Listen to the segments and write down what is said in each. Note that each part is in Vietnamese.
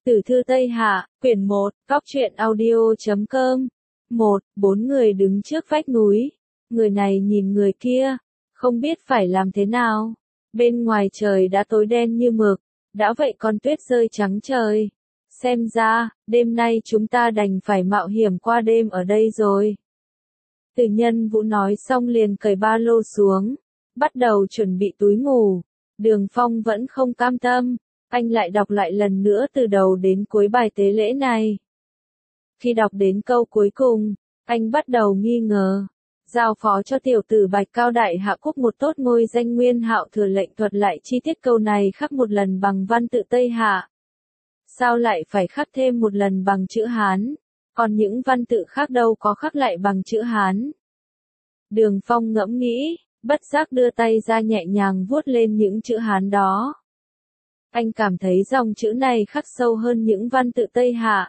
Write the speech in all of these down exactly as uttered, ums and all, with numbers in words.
Tử thư Tây Hạ, quyển một, góc truyện audio chấm com. một. Bốn người đứng trước vách núi. Người này nhìn người kia, không biết phải làm thế nào. Bên ngoài trời đã tối đen như mực, đã vậy còn tuyết rơi trắng trời. Xem ra, đêm nay chúng ta đành phải mạo hiểm qua đêm ở đây rồi. Từ Nhân Vũ nói xong liền cởi ba lô xuống, bắt đầu chuẩn bị túi ngủ. Đường Phong vẫn không cam tâm, anh lại đọc lại lần nữa từ đầu đến cuối bài tế lễ này. Khi đọc đến câu cuối cùng, anh bắt đầu nghi ngờ. Giao phó cho tiểu tử Bạch Cao Đại Hạ Quốc một tốt ngôi danh Nguyên Hạo thừa lệnh thuật lại chi tiết câu này khắc một lần bằng văn tự Tây Hạ. Sao lại phải khắc thêm một lần bằng chữ Hán, còn những văn tự khác đâu có khắc lại bằng chữ Hán. Đường Phong ngẫm nghĩ, bất giác đưa tay ra nhẹ nhàng vuốt lên những chữ Hán đó. Anh cảm thấy dòng chữ này khắc sâu hơn những văn tự Tây Hạ.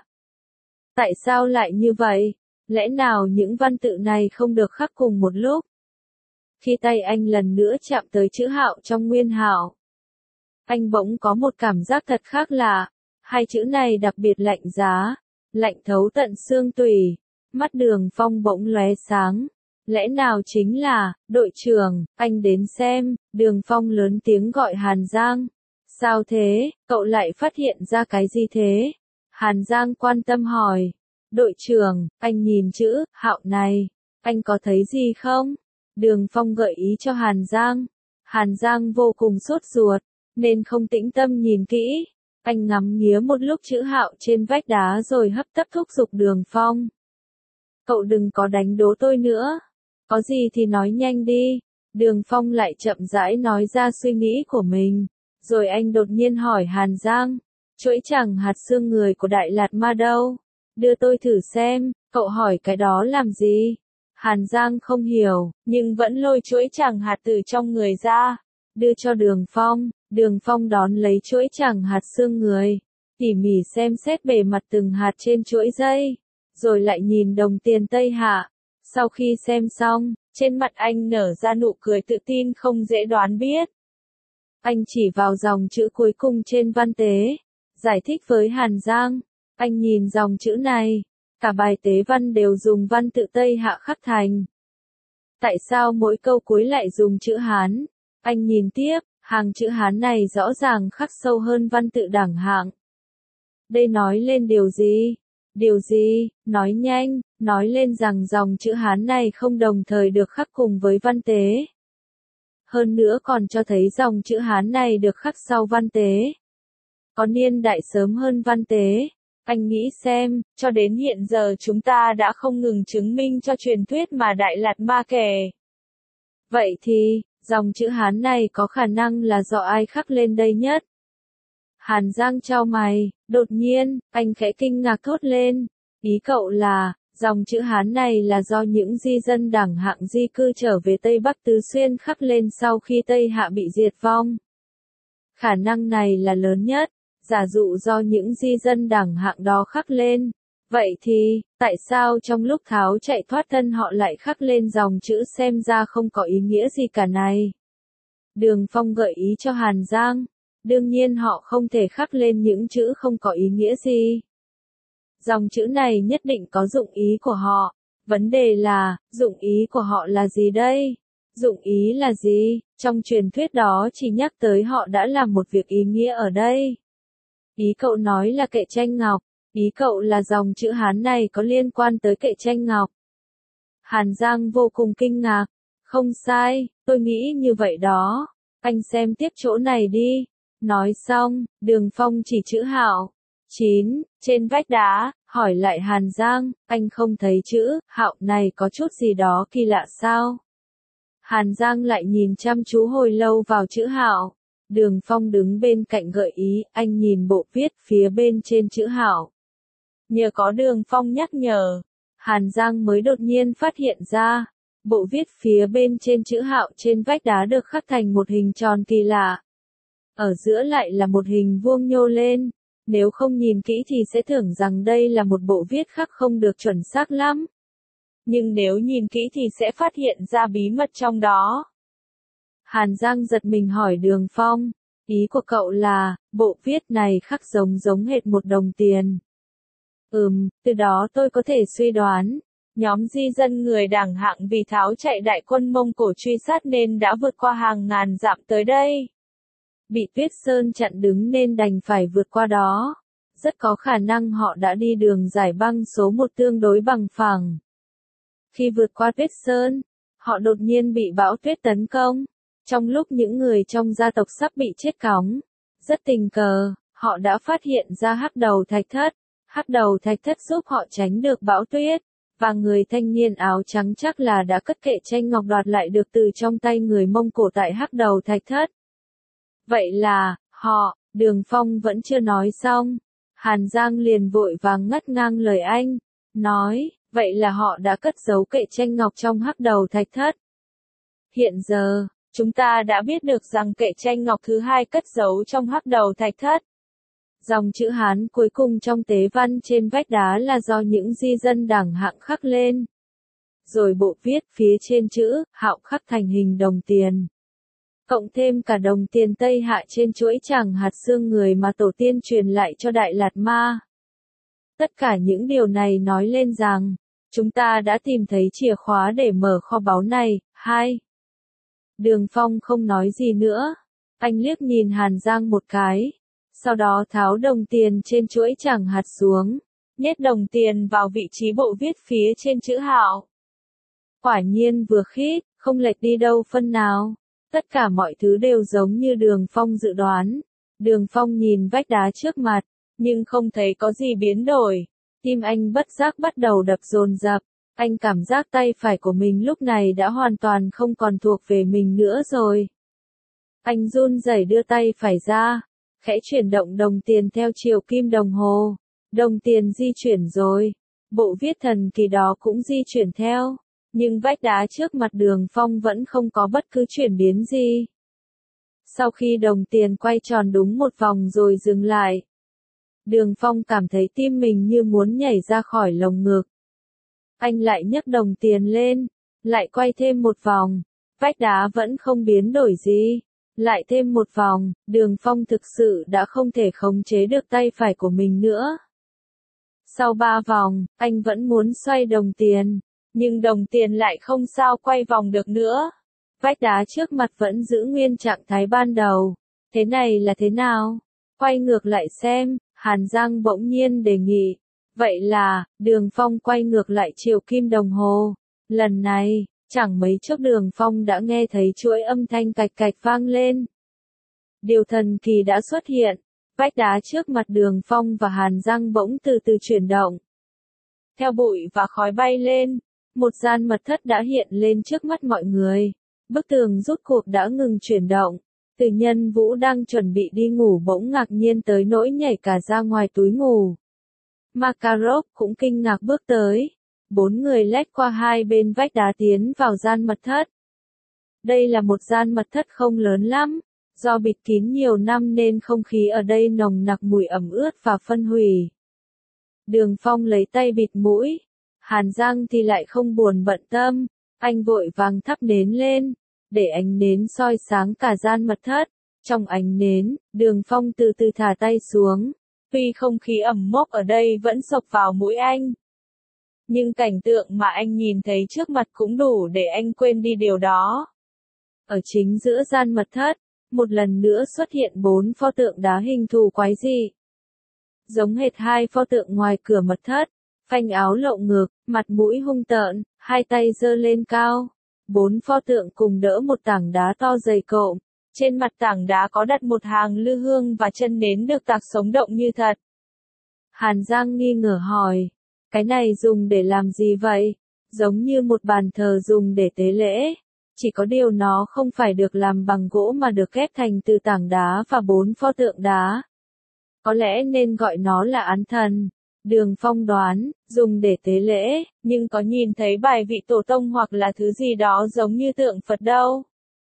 Tại sao lại như vậy? Lẽ nào những văn tự này không được khắc cùng một lúc? Khi tay anh lần nữa chạm tới chữ Hạo trong Nguyên Hạo, anh bỗng có một cảm giác thật khác lạ. Hai chữ này đặc biệt lạnh giá, lạnh thấu tận xương tủy. Mắt Đường Phong bỗng lóe sáng. Lẽ nào chính là, đội trưởng, anh đến xem. Đường Phong lớn tiếng gọi Hàn Giang. Sao thế, cậu lại phát hiện ra cái gì thế? Hàn Giang quan tâm hỏi. Đội trưởng, anh nhìn chữ Hạo này, anh có thấy gì không? Đường Phong gợi ý cho Hàn Giang. Hàn Giang vô cùng sốt ruột, nên không tĩnh tâm nhìn kỹ. Anh ngắm nghía một lúc chữ Hạo trên vách đá rồi hấp tấp thúc giục Đường Phong. Cậu đừng có đánh đố tôi nữa. Có gì thì nói nhanh đi. Đường Phong lại chậm rãi nói ra suy nghĩ của mình. Rồi anh đột nhiên hỏi Hàn Giang. Chuỗi chẳng hạt xương người của Đại Lạt Ma đâu? Đưa tôi thử xem. Cậu hỏi cái đó làm gì? Hàn Giang không hiểu, nhưng vẫn lôi chuỗi chẳng hạt từ trong người ra. Đưa cho Đường Phong. Đường Phong đón lấy chuỗi chẳng hạt xương người, tỉ mỉ xem xét bề mặt từng hạt trên chuỗi dây, rồi lại nhìn đồng tiền Tây Hạ. Sau khi xem xong, trên mặt anh nở ra nụ cười tự tin không dễ đoán biết. Anh chỉ vào dòng chữ cuối cùng trên văn tế, giải thích với Hàn Giang. Anh nhìn dòng chữ này, cả bài tế văn đều dùng văn tự Tây Hạ khắc thành. Tại sao mỗi câu cuối lại dùng chữ Hán? Anh nhìn tiếp. Hàng chữ Hán này rõ ràng khắc sâu hơn văn tự đẳng hạng. Đây nói lên điều gì? Điều gì? Nói nhanh, nói lên rằng dòng chữ Hán này không đồng thời được khắc cùng với văn tế. Hơn nữa còn cho thấy dòng chữ Hán này được khắc sau văn tế. Có niên đại sớm hơn văn tế. Anh nghĩ xem, cho đến hiện giờ chúng ta đã không ngừng chứng minh cho truyền thuyết mà Đại Lạt Ma kể. Vậy thì, dòng chữ Hán này có khả năng là do ai khắc lên đây nhất? Hàn Giang chau mày, đột nhiên, anh khẽ kinh ngạc thốt lên. Ý cậu là, dòng chữ Hán này là do những di dân đẳng hạng di cư trở về Tây Bắc Tứ Xuyên khắc lên sau khi Tây Hạ bị diệt vong. Khả năng này là lớn nhất, giả dụ do những di dân đẳng hạng đó khắc lên. Vậy thì, tại sao trong lúc tháo chạy thoát thân họ lại khắc lên dòng chữ xem ra không có ý nghĩa gì cả này? Đường Phong gợi ý cho Hàn Giang. Đương nhiên họ không thể khắc lên những chữ không có ý nghĩa gì. Dòng chữ này nhất định có dụng ý của họ. Vấn đề là, dụng ý của họ là gì đây? Dụng ý là gì? Trong truyền thuyết đó chỉ nhắc tới họ đã làm một việc ý nghĩa ở đây. Ý cậu nói là kệ tranh ngọc. Ý cậu là dòng chữ Hán này có liên quan tới kệ tranh ngọc. Hàn Giang vô cùng kinh ngạc. Không sai, tôi nghĩ như vậy đó. Anh xem tiếp chỗ này đi. Nói xong, Đường Phong chỉ chữ Hạo. chín. Trên vách đá, hỏi lại Hàn Giang, anh không thấy chữ Hạo này có chút gì đó kỳ lạ sao? Hàn Giang lại nhìn chăm chú hồi lâu vào chữ Hạo. Đường Phong đứng bên cạnh gợi ý, anh nhìn bộ viết phía bên trên chữ Hạo. Nhờ có Đường Phong nhắc nhở, Hàn Giang mới đột nhiên phát hiện ra, bộ viết phía bên trên chữ Hạo trên vách đá được khắc thành một hình tròn kỳ lạ. Ở giữa lại là một hình vuông nhô lên, nếu không nhìn kỹ thì sẽ tưởng rằng đây là một bộ viết khắc không được chuẩn xác lắm. Nhưng nếu nhìn kỹ thì sẽ phát hiện ra bí mật trong đó. Hàn Giang giật mình hỏi Đường Phong, Ý của cậu là, bộ viết này khắc giống giống hệt một đồng tiền. Ừm, từ đó tôi có thể suy đoán. Nhóm di dân người Đảng hạng vì tháo chạy đại quân Mông Cổ truy sát nên đã vượt qua hàng ngàn dặm tới đây. Bị tuyết sơn chặn đứng nên đành phải vượt qua đó. Rất có khả năng họ đã đi đường giải băng số một tương đối bằng phẳng. Khi vượt qua tuyết sơn, họ đột nhiên bị bão tuyết tấn công. Trong lúc những người trong gia tộc sắp bị chết cóng, rất tình cờ, họ đã phát hiện ra hắc đầu thạch thất. Hắc đầu thạch thất giúp họ tránh được bão tuyết, và người thanh niên áo trắng chắc là đã cất kệ tranh ngọc đoạt lại được từ trong tay người Mông Cổ tại hắc đầu thạch thất. Vậy là, họ, Đường Phong vẫn chưa nói xong. Hàn Giang liền vội vàng ngắt ngang lời anh, nói, vậy là họ đã cất giấu kệ tranh ngọc trong hắc đầu thạch thất. Hiện giờ, chúng ta đã biết được rằng kệ tranh ngọc thứ hai cất giấu trong hắc đầu thạch thất. Dòng chữ Hán cuối cùng trong tế văn trên vách đá là do những di dân Đảng hạng khắc lên. Rồi bộ viết phía trên chữ Hạo khắc thành hình đồng tiền. Cộng thêm cả đồng tiền Tây Hạ trên chuỗi tràng hạt xương người mà tổ tiên truyền lại cho Đại Lạt Ma. Tất cả những điều này nói lên rằng, chúng ta đã tìm thấy chìa khóa để mở kho báu này. Hai. Đường Phong không nói gì nữa. Anh liếc nhìn Hàn Giang một cái. Sau đó tháo đồng tiền trên chuỗi tràng hạt xuống, nhét đồng tiền vào vị trí bộ viết phía trên chữ Hạo. Quả nhiên vừa khít, không lệch đi đâu phân nào. Tất cả mọi thứ đều giống như Đường Phong dự đoán. Đường Phong nhìn vách đá trước mặt, nhưng không thấy có gì biến đổi. Tim anh bất giác bắt đầu đập dồn dập. Anh cảm giác tay phải của mình lúc này đã hoàn toàn không còn thuộc về mình nữa rồi. Anh run rẩy đưa tay phải ra, khẽ chuyển động đồng tiền theo chiều kim đồng hồ. Đồng tiền di chuyển rồi. Bộ viết thần kỳ đó cũng di chuyển theo. Nhưng vách đá trước mặt Đường Phong vẫn không có bất cứ chuyển biến gì. Sau khi đồng tiền quay tròn đúng một vòng rồi dừng lại, Đường Phong cảm thấy tim mình như muốn nhảy ra khỏi lồng ngực. Anh lại nhấc đồng tiền lên, lại quay thêm một vòng. Vách đá vẫn không biến đổi gì. Lại thêm một vòng, Đường Phong thực sự đã không thể khống chế được tay phải của mình nữa. Sau ba vòng, anh vẫn muốn xoay đồng tiền, nhưng đồng tiền lại không sao quay vòng được nữa. Vách đá trước mặt vẫn giữ nguyên trạng thái ban đầu. Thế này là thế nào? Quay ngược lại xem, Hàn Giang bỗng nhiên đề nghị. Vậy là, Đường Phong quay ngược lại chiều kim đồng hồ. Lần này, chẳng mấy chốc Đường Phong đã nghe thấy chuỗi âm thanh cạch cạch vang lên. Điều thần kỳ đã xuất hiện. Vách đá trước mặt Đường Phong và Hàn Giang bỗng từ từ chuyển động. Theo bụi và khói bay lên, một gian mật thất đã hiện lên trước mắt mọi người. Bức tường rút cuộc đã ngừng chuyển động. Từ Nhân Vũ đang chuẩn bị đi ngủ bỗng ngạc nhiên tới nỗi nhảy cả ra ngoài túi ngủ. Makarov cũng kinh ngạc bước tới. Bốn người lách qua hai bên vách đá tiến vào gian mật thất. Đây là một gian mật thất không lớn lắm. Do bịt kín nhiều năm nên không khí ở đây nồng nặc mùi ẩm ướt và phân hủy. Đường Phong lấy tay bịt mũi. Hàn Giang thì lại không buồn bận tâm. Anh vội vàng thắp nến lên, để ánh nến soi sáng cả gian mật thất. Trong ánh nến, Đường Phong từ từ thả tay xuống. Tuy không khí ẩm mốc ở đây vẫn xộc vào mũi anh, nhưng cảnh tượng mà anh nhìn thấy trước mặt cũng đủ để anh quên đi điều đó. Ở chính giữa gian mật thất, một lần nữa xuất hiện bốn pho tượng đá hình thù quái dị. Giống hệt hai pho tượng ngoài cửa mật thất, phanh áo lộng ngực, mặt mũi hung tợn, hai tay giơ lên cao. Bốn pho tượng cùng đỡ một tảng đá to dày cộm. Trên mặt tảng đá có đặt một hàng lư hương và chân nến được tạc sống động như thật. Hàn Giang nghi ngờ hỏi, cái này dùng để làm gì vậy? Giống như một bàn thờ dùng để tế lễ. Chỉ có điều nó không phải được làm bằng gỗ mà được ghép thành từ tảng đá và bốn pho tượng đá. Có lẽ nên gọi nó là án thần. Đường Phong đoán, dùng để tế lễ, nhưng có nhìn thấy bài vị tổ tông hoặc là thứ gì đó giống như tượng Phật đâu.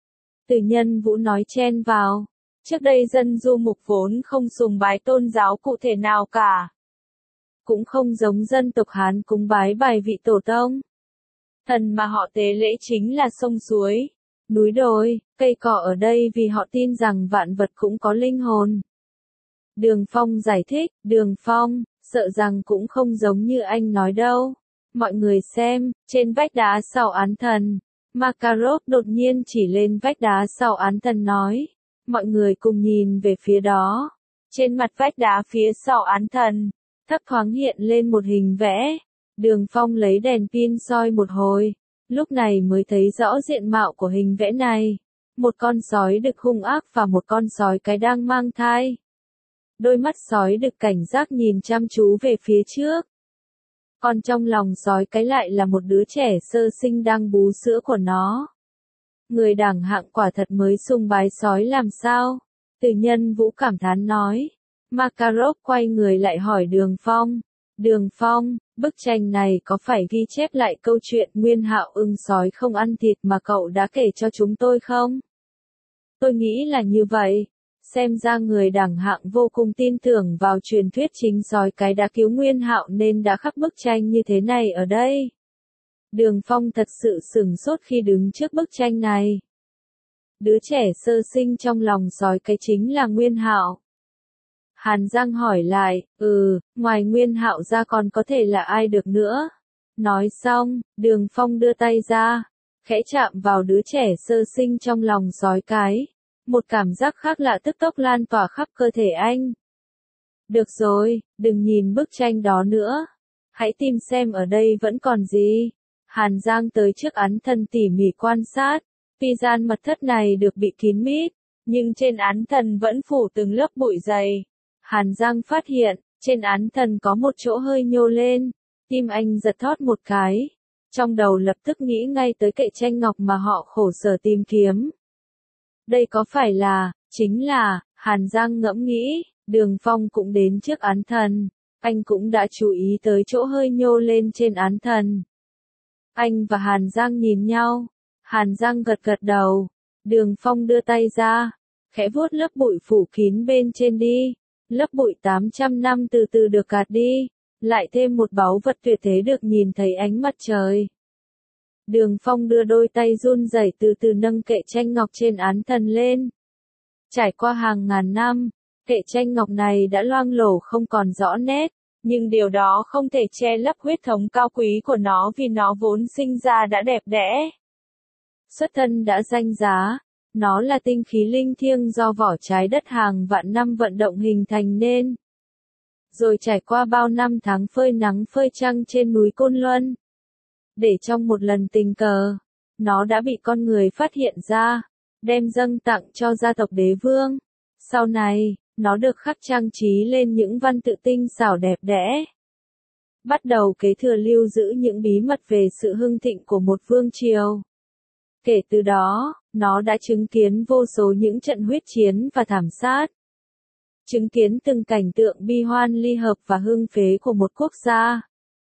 Từ Nhân Vũ nói chen vào. Trước đây dân du mục vốn không sùng bái tôn giáo cụ thể nào cả. Cũng không giống dân tộc Hán cúng bái bài vị tổ tông. Thần mà họ tế lễ chính là sông suối. núi đồi, cây cỏ ở đây vì họ tin rằng vạn vật cũng có linh hồn. Đường Phong giải thích, Đường Phong, sợ rằng cũng không giống như anh nói đâu. Mọi người xem, trên vách đá sau án thần. Makarov đột nhiên chỉ lên vách đá sau án thần nói. Mọi người cùng nhìn về phía đó. Trên mặt vách đá phía sau án thần, thấp thoáng hiện lên một hình vẽ. Đường Phong lấy đèn pin soi một hồi, lúc này mới thấy rõ diện mạo của hình vẽ này. Một con sói đực hung ác và một con sói cái đang mang thai. Đôi mắt sói đực cảnh giác nhìn chăm chú về phía trước. Còn trong lòng sói cái lại là một đứa trẻ sơ sinh đang bú sữa của nó. Người đẳng hạng quả thật mới sùng bái sói làm sao? Từ Nhân Vũ cảm thán nói. Makarov quay người lại hỏi Đường Phong. Đường Phong, bức tranh này có phải ghi chép lại câu chuyện Nguyên Hạo ưng sói không ăn thịt mà cậu đã kể cho chúng tôi không? Tôi nghĩ là như vậy. Xem ra người đẳng hạng vô cùng tin tưởng vào truyền thuyết chính sói cái đã cứu Nguyên Hạo nên đã khắc bức tranh như thế này ở đây. Đường Phong thật sự sửng sốt khi đứng trước bức tranh này. Đứa trẻ sơ sinh trong lòng sói cái chính là Nguyên Hạo. Hàn Giang hỏi lại, ừ, ngoài Nguyên Hạo ra còn có thể là ai được nữa? Nói xong, Đường Phong đưa tay ra, khẽ chạm vào đứa trẻ sơ sinh trong lòng sói cái. Một cảm giác khác lạ tức tốc lan tỏa khắp cơ thể anh. Được rồi, đừng nhìn bức tranh đó nữa. Hãy tìm xem ở đây vẫn còn gì. Hàn Giang tới trước án thần tỉ mỉ quan sát. Tuy gian mật thất này được bị kín mít, nhưng trên án thần vẫn phủ từng lớp bụi dày. Hàn Giang phát hiện, trên án thần có một chỗ hơi nhô lên. Tim anh giật thót một cái. Trong đầu lập tức nghĩ ngay tới kệ tranh ngọc mà họ khổ sở tìm kiếm. Đây có phải là, chính là, Hàn Giang ngẫm nghĩ, Đường Phong cũng đến trước án thần. Anh cũng đã chú ý tới chỗ hơi nhô lên trên án thần. Anh và Hàn Giang nhìn nhau. Hàn Giang gật gật đầu. Đường Phong đưa tay ra, khẽ vuốt lớp bụi phủ kín bên trên đi. Lớp bụi tám trăm năm từ từ được gạt đi. Lại thêm một báu vật tuyệt thế được nhìn thấy ánh mặt trời. Đường Phong đưa đôi tay run rẩy từ từ nâng kệ tranh ngọc trên án thần lên. Trải qua hàng ngàn năm, kệ tranh ngọc này đã loang lổ không còn rõ nét, nhưng điều đó không thể che lấp huyết thống cao quý của nó vì nó vốn sinh ra đã đẹp đẽ. Xuất thân đã danh giá, nó là tinh khí linh thiêng do vỏ trái đất hàng vạn năm vận động hình thành nên. Rồi trải qua bao năm tháng phơi nắng phơi trăng trên núi Côn Luân. Để trong một lần tình cờ, nó đã bị con người phát hiện ra, đem dâng tặng cho gia tộc đế vương. Sau này, nó được khắc trang trí lên những văn tự tinh xảo đẹp đẽ. Bắt đầu kế thừa lưu giữ những bí mật về sự hưng thịnh của một vương triều. Kể từ đó, nó đã chứng kiến vô số những trận huyết chiến và thảm sát. Chứng kiến từng cảnh tượng bi hoan ly hợp và hưng phế của một quốc gia.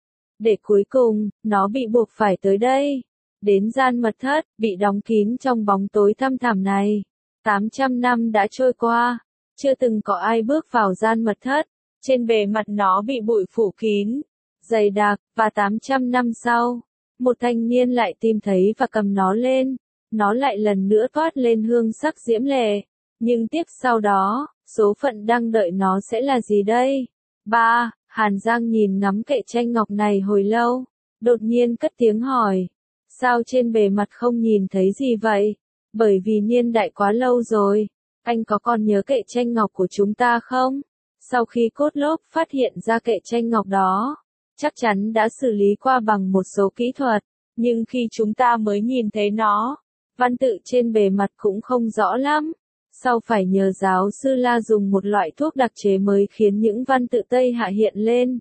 Để cuối cùng, nó bị buộc phải tới đây. Đến gian mật thất, bị đóng kín trong bóng tối thăm thẳm này. tám trăm năm đã trôi qua, chưa từng có ai bước vào gian mật thất. Trên bề mặt nó bị bụi phủ kín, dày đặc, và tám trăm năm sau, một thanh niên lại tìm thấy và cầm nó lên. Nó lại lần nữa toát lên hương sắc diễm lệ. Nhưng tiếp sau đó, số phận đang đợi nó sẽ là gì đây? ba. Hàn Giang nhìn ngắm kệ tranh ngọc này hồi lâu, đột nhiên cất tiếng hỏi. Sao trên bề mặt không nhìn thấy gì vậy? Bởi vì niên đại quá lâu rồi. Anh có còn nhớ kệ tranh ngọc của chúng ta không? Sau khi cốt lốp phát hiện ra kệ tranh ngọc đó, chắc chắn đã xử lý qua bằng một số kỹ thuật. Nhưng khi chúng ta mới nhìn thấy nó, văn tự trên bề mặt cũng không rõ lắm. Sau phải nhờ giáo sư La dùng một loại thuốc đặc chế mới khiến những văn tự Tây Hạ hiện lên.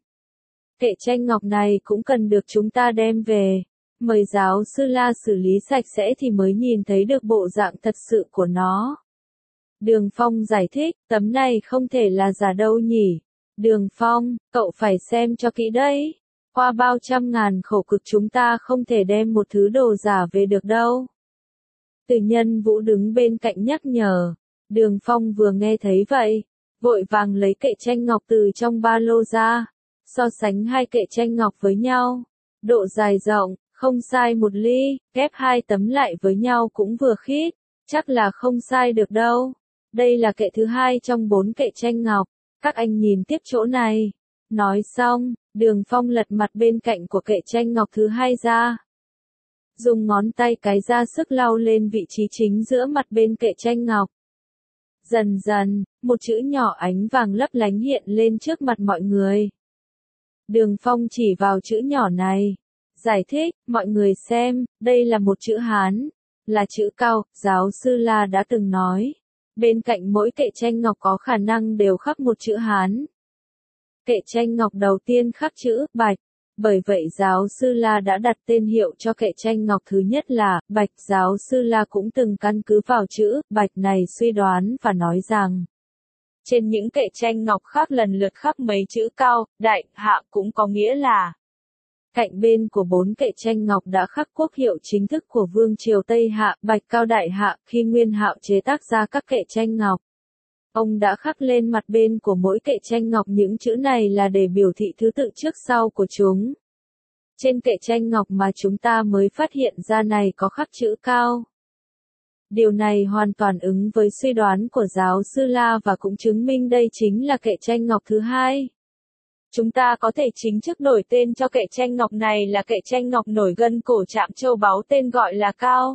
Kệ tranh ngọc này cũng cần được chúng ta đem về. Mời giáo sư La xử lý sạch sẽ thì mới nhìn thấy được bộ dạng thật sự của nó. Đường Phong giải thích, tấm này không thể là giả đâu nhỉ. Đường Phong, cậu phải xem cho kỹ đấy. Qua bao trăm ngàn khổ cực chúng ta không thể đem một thứ đồ giả về được đâu. Từ Nhân Vũ đứng bên cạnh nhắc nhở. Đường Phong vừa nghe thấy vậy, vội vàng lấy kệ tranh ngọc từ trong ba lô ra, so sánh hai kệ tranh ngọc với nhau. Độ dài rộng, Không sai một ly, ghép hai tấm lại với nhau cũng vừa khít, chắc là không sai được đâu. Đây là kệ thứ hai trong bốn kệ tranh ngọc, các anh nhìn tiếp chỗ này. Nói xong, Đường Phong lật mặt bên cạnh của kệ tranh ngọc thứ hai ra. Dùng ngón tay cái ra sức lau lên vị trí chính giữa mặt bên kệ tranh ngọc. Dần dần, một chữ nhỏ ánh vàng lấp lánh hiện lên trước mặt mọi người. Đường Phong chỉ vào chữ nhỏ này. Giải thích, mọi người xem, đây là một chữ Hán, là chữ Cao, giáo sư La đã từng nói. Bên cạnh mỗi kệ tranh ngọc có khả năng đều khắc một chữ Hán. Kệ tranh ngọc đầu tiên khắc chữ Bạch, bởi vậy giáo sư La đã đặt tên hiệu cho kệ tranh ngọc thứ nhất là Bạch. Giáo sư La cũng từng căn cứ vào chữ Bạch này suy đoán và nói rằng, trên những kệ tranh ngọc khác lần lượt khắc mấy chữ Cao, Đại, Hạ cũng có nghĩa là cạnh bên của bốn kệ tranh ngọc đã khắc quốc hiệu chính thức của Vương triều Tây Hạ, Bạch Cao Đại Hạ. Khi Nguyên Hạo chế tác ra các kệ tranh ngọc, ông đã khắc lên mặt bên của mỗi kệ tranh ngọc những chữ này là để biểu thị thứ tự trước sau của chúng. Trên kệ tranh ngọc mà chúng ta mới phát hiện ra này có khắc chữ Cao. Điều này hoàn toàn ứng với suy đoán của giáo sư La và cũng chứng minh đây chính là kệ tranh ngọc thứ hai. Chúng ta có thể chính thức đổi tên cho kệ tranh ngọc này là kệ tranh ngọc nổi gân cổ chạm châu báu, tên gọi là Cao.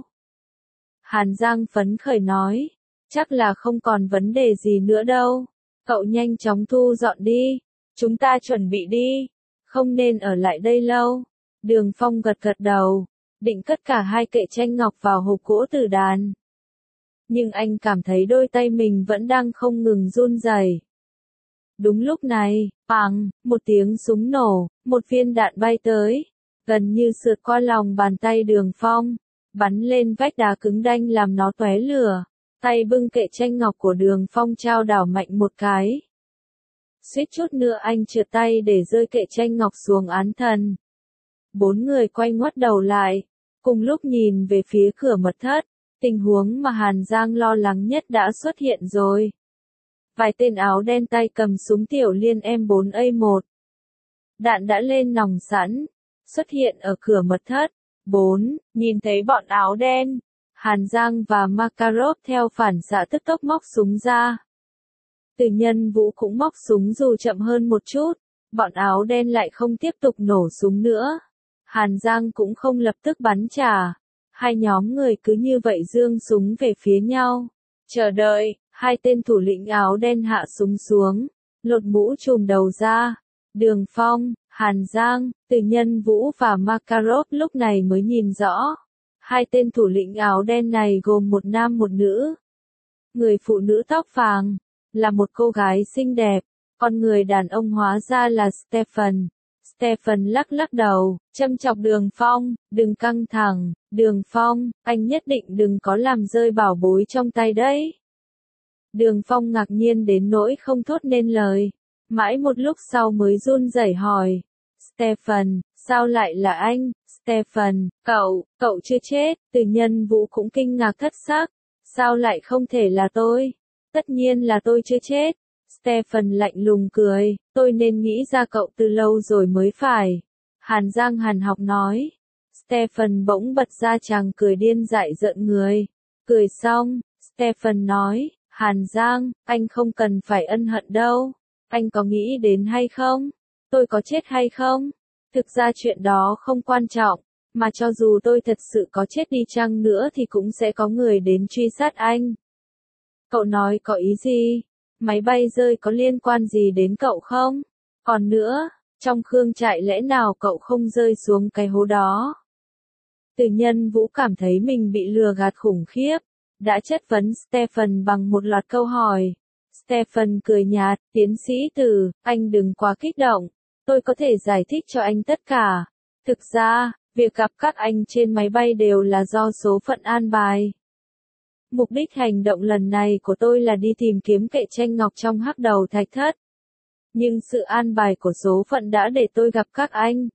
Hàn Giang phấn khởi nói, chắc là không còn vấn đề gì nữa đâu. Cậu nhanh chóng thu dọn đi. Chúng ta chuẩn bị đi. Không nên ở lại đây lâu. Đường Phong gật gật đầu, định cất cả hai kệ tranh ngọc vào hộp gỗ tử đàn. Nhưng anh cảm thấy đôi tay mình vẫn đang không ngừng run rẩy. Đúng lúc này, bang, một tiếng súng nổ, một viên đạn bay tới, gần như sượt qua lòng bàn tay Đường Phong, bắn lên vách đá cứng đanh làm nó tóe lửa. Tay bưng kệ tranh ngọc của Đường Phong trao đảo mạnh một cái. Suýt chút nữa anh trượt tay để rơi kệ tranh ngọc xuống án thần. Bốn người quay ngoắt đầu lại, cùng lúc nhìn về phía cửa mật thất. Tình huống mà Hàn Giang lo lắng nhất đã xuất hiện rồi. Vài tên áo đen tay cầm súng tiểu liên M bốn A một. Đạn đã lên nòng sẵn, xuất hiện ở cửa mật thất. bốn. Nhìn thấy bọn áo đen, Hàn Giang và Makarov theo phản xạ tức tốc móc súng ra. Từ Nhân Vũ cũng móc súng dù chậm hơn một chút, bọn áo đen lại không tiếp tục nổ súng nữa. Hàn Giang cũng không lập tức bắn trả. Hai nhóm người cứ như vậy giương súng về phía nhau. Chờ đợi, hai tên thủ lĩnh áo đen hạ súng xuống, lột mũ trùm đầu ra. Đường Phong, Hàn Giang, Từ Nhân Vũ và Makarov lúc này mới nhìn rõ. Hai tên thủ lĩnh áo đen này gồm một nam một nữ. Người phụ nữ tóc vàng, là một cô gái xinh đẹp, còn người đàn ông hóa ra là Stephen. Stephen lắc lắc đầu, châm chọc Đường Phong, đừng căng thẳng, Đường Phong, anh nhất định đừng có làm rơi bảo bối trong tay đấy. Đường Phong ngạc nhiên đến nỗi không thốt nên lời, mãi một lúc sau mới run rẩy hỏi, Stephen, sao lại là anh? Stephen, cậu, cậu chưa chết. Từ Nhân Vũ cũng kinh ngạc thất sắc, sao lại không thể là tôi? Tất nhiên là tôi chưa chết. Stephen lạnh lùng cười, tôi nên nghĩ ra cậu từ lâu rồi mới phải. Hàn Giang hàn học nói. Stephen bỗng bật ra chàng cười điên dại rợn người. Cười xong, Stephen nói, Hàn Giang, anh không cần phải ân hận đâu. Anh có nghĩ đến hay không? Tôi có chết hay không? Thực ra chuyện đó không quan trọng, mà cho dù tôi thật sự có chết đi chăng nữa thì cũng sẽ có người đến truy sát anh. Cậu nói có ý gì? Máy bay rơi có liên quan gì đến cậu không? Còn nữa, trong Khương trại lẽ nào cậu không rơi xuống cái hố đó? Từ Nhân Vũ cảm thấy mình bị lừa gạt khủng khiếp, đã chất vấn Stephen bằng một loạt câu hỏi. Stephen cười nhạt, tiến sĩ Từ, anh đừng quá kích động, tôi có thể giải thích cho anh tất cả. Thực ra, việc gặp các anh trên máy bay đều là do số phận an bài. Mục đích hành động lần này của tôi là đi tìm kiếm kệ tranh ngọc trong hắc đầu thạch thất. Nhưng sự an bài của số phận đã để tôi gặp các anh.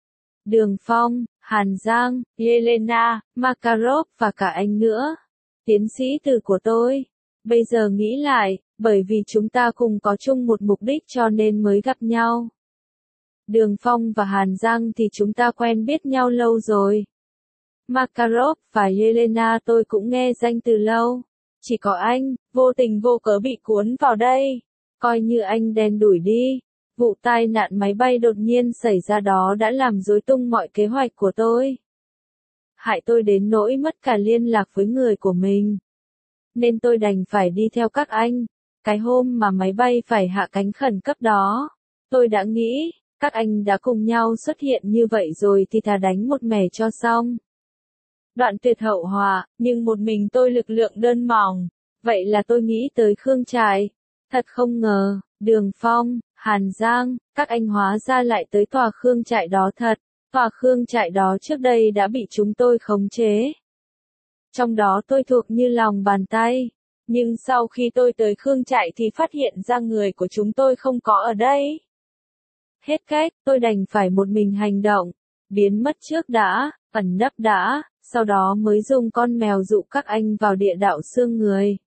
Đường Phong, Hàn Giang, Yelena, Makarov và cả anh nữa. Tiến sĩ Từ của tôi. Bây giờ nghĩ lại, bởi vì chúng ta cùng có chung một mục đích cho nên mới gặp nhau. Đường Phong và Hàn Giang thì chúng ta quen biết nhau lâu rồi. Makarov và Yelena tôi cũng nghe danh từ lâu. Chỉ có anh, vô tình vô cớ bị cuốn vào đây. Coi như anh đen đủi đi. Vụ tai nạn máy bay đột nhiên xảy ra đó đã làm rối tung mọi kế hoạch của tôi. Hại tôi đến nỗi mất cả liên lạc với người của mình. Nên tôi đành phải đi theo các anh. Cái hôm mà máy bay phải hạ cánh khẩn cấp đó, tôi đã nghĩ, các anh đã cùng nhau xuất hiện như vậy rồi thì thà đánh một mẻ cho xong. Đoạn tuyệt hậu hòa, nhưng một mình tôi lực lượng đơn mỏng. Vậy là tôi nghĩ tới Khương Trại. Thật không ngờ, Đường Phong, Hàn Giang, các anh hóa ra lại tới tòa Khương Trại đó thật. Tòa Khương Trại đó trước đây đã bị chúng tôi khống chế. Trong đó tôi thuộc như lòng bàn tay. Nhưng sau khi tôi tới Khương Trại thì phát hiện ra người của chúng tôi không có ở đây. Hết cách, tôi đành phải một mình hành động. Biến mất trước đã, ẩn nấp đã, sau đó mới dùng con mèo dụ các anh vào địa đạo xương người.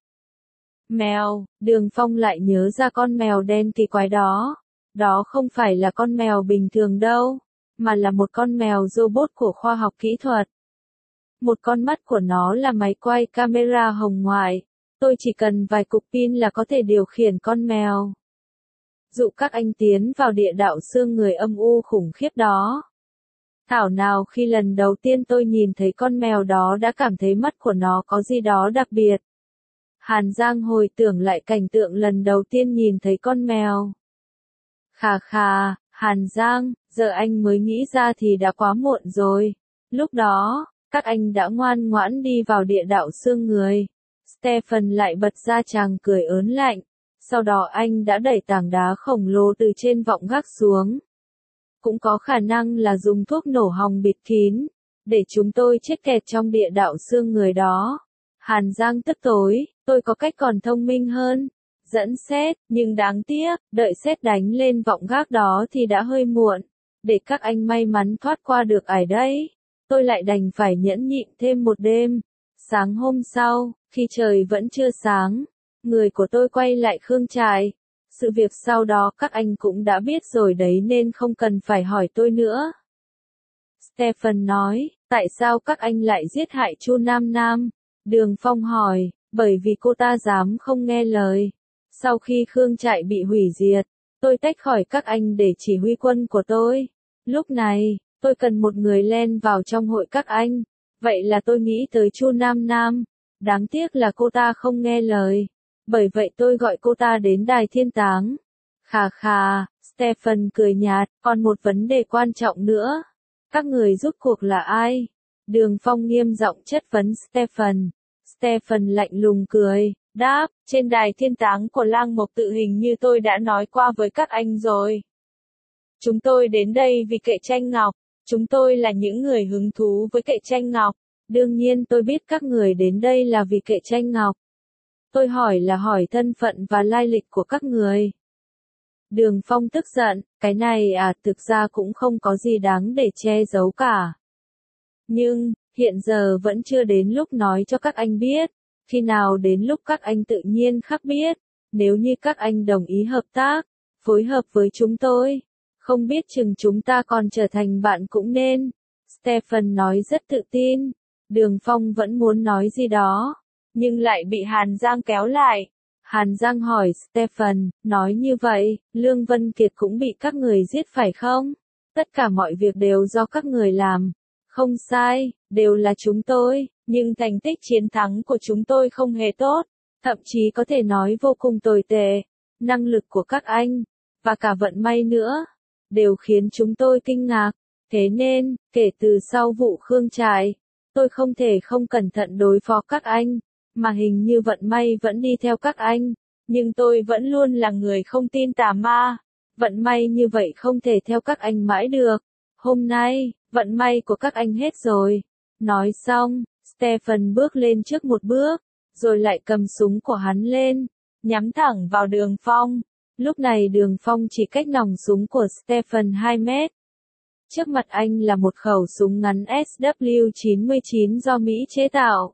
Mèo, Đường Phong lại nhớ ra con mèo đen kỳ quái đó. Đó không phải là con mèo bình thường đâu, mà là một con mèo robot của khoa học kỹ thuật. Một con mắt của nó là máy quay camera hồng ngoại. Tôi chỉ cần vài cục pin là có thể điều khiển con mèo. Dụ các anh tiến vào địa đạo xương người âm u khủng khiếp đó. Thảo nào khi lần đầu tiên tôi nhìn thấy con mèo đó đã cảm thấy mắt của nó có gì đó đặc biệt. Hàn Giang hồi tưởng lại cảnh tượng lần đầu tiên nhìn thấy con mèo. Khà khà, Hàn Giang, giờ anh mới nghĩ ra thì đã quá muộn rồi. Lúc đó, các anh đã ngoan ngoãn đi vào địa đạo xương người. Stephen lại bật ra tràng cười ớn lạnh. Sau đó anh đã đẩy tảng đá khổng lồ từ trên vọng gác xuống. Cũng có khả năng là dùng thuốc nổ hòng bịt kín, để chúng tôi chết kẹt trong địa đạo xương người đó. Hàn Giang tức tối, tôi có cách còn thông minh hơn. Dẫn sét, nhưng đáng tiếc, đợi sét đánh lên vọng gác đó thì đã hơi muộn. Để các anh may mắn thoát qua được ải đấy. Tôi lại đành phải nhẫn nhịn thêm một đêm. Sáng hôm sau, khi trời vẫn chưa sáng, người của tôi quay lại Khương Trại. Sự việc sau đó các anh cũng đã biết rồi đấy nên không cần phải hỏi tôi nữa. Stephen nói, tại sao các anh lại giết hại Chu Nam Nam? Đường Phong hỏi, bởi vì cô ta dám không nghe lời. Sau khi Khương Trại bị hủy diệt, tôi tách khỏi các anh để chỉ huy quân của tôi. Lúc này, tôi cần một người len vào trong hội các anh. Vậy là tôi nghĩ tới Chu Nam Nam. Đáng tiếc là cô ta không nghe lời. Bởi vậy tôi gọi cô ta đến đài thiên táng. Khà khà, Stephen cười nhạt, còn một vấn đề quan trọng nữa. Các người rút cuộc là ai? Đường Phong nghiêm giọng chất vấn Stephen. Stephen lạnh lùng cười, đáp, trên đài thiên táng của Lang Mộc Tự hình như tôi đã nói qua với các anh rồi. Chúng tôi đến đây vì kệ tranh ngọc. Chúng tôi là những người hứng thú với kệ tranh ngọc. Đương nhiên tôi biết các người đến đây là vì kệ tranh ngọc. Tôi hỏi là hỏi thân phận và lai lịch của các người. Đường Phong tức giận, cái này à thực ra cũng không có gì đáng để che giấu cả. Nhưng, hiện giờ vẫn chưa đến lúc nói cho các anh biết. Khi nào đến lúc các anh tự nhiên khắc biết. Nếu như các anh đồng ý hợp tác, phối hợp với chúng tôi. Không biết chừng chúng ta còn trở thành bạn cũng nên. Stephen nói rất tự tin. Đường Phong vẫn muốn nói gì đó, nhưng lại bị Hàn Giang kéo lại. Hàn Giang hỏi Stephen, nói như vậy, Lương Vân Kiệt cũng bị các người giết phải không? Tất cả mọi việc đều do các người làm. Không sai, đều là chúng tôi, nhưng thành tích chiến thắng của chúng tôi không hề tốt, thậm chí có thể nói vô cùng tồi tệ. Năng lực của các anh, và cả vận may nữa, đều khiến chúng tôi kinh ngạc. Thế nên, kể từ sau vụ Khương Trại, tôi không thể không cẩn thận đối phó các anh, mà hình như vận may vẫn đi theo các anh, nhưng tôi vẫn luôn là người không tin tà ma. Vận may như vậy không thể theo các anh mãi được. Hôm nay, vận may của các anh hết rồi. Nói xong, Stephen bước lên trước một bước, rồi lại cầm súng của hắn lên, nhắm thẳng vào Đường Phong. Lúc này Đường Phong chỉ cách nòng súng của Stephen hai mét. Trước mặt anh là một khẩu súng ngắn S W chín mươi chín do Mỹ chế tạo.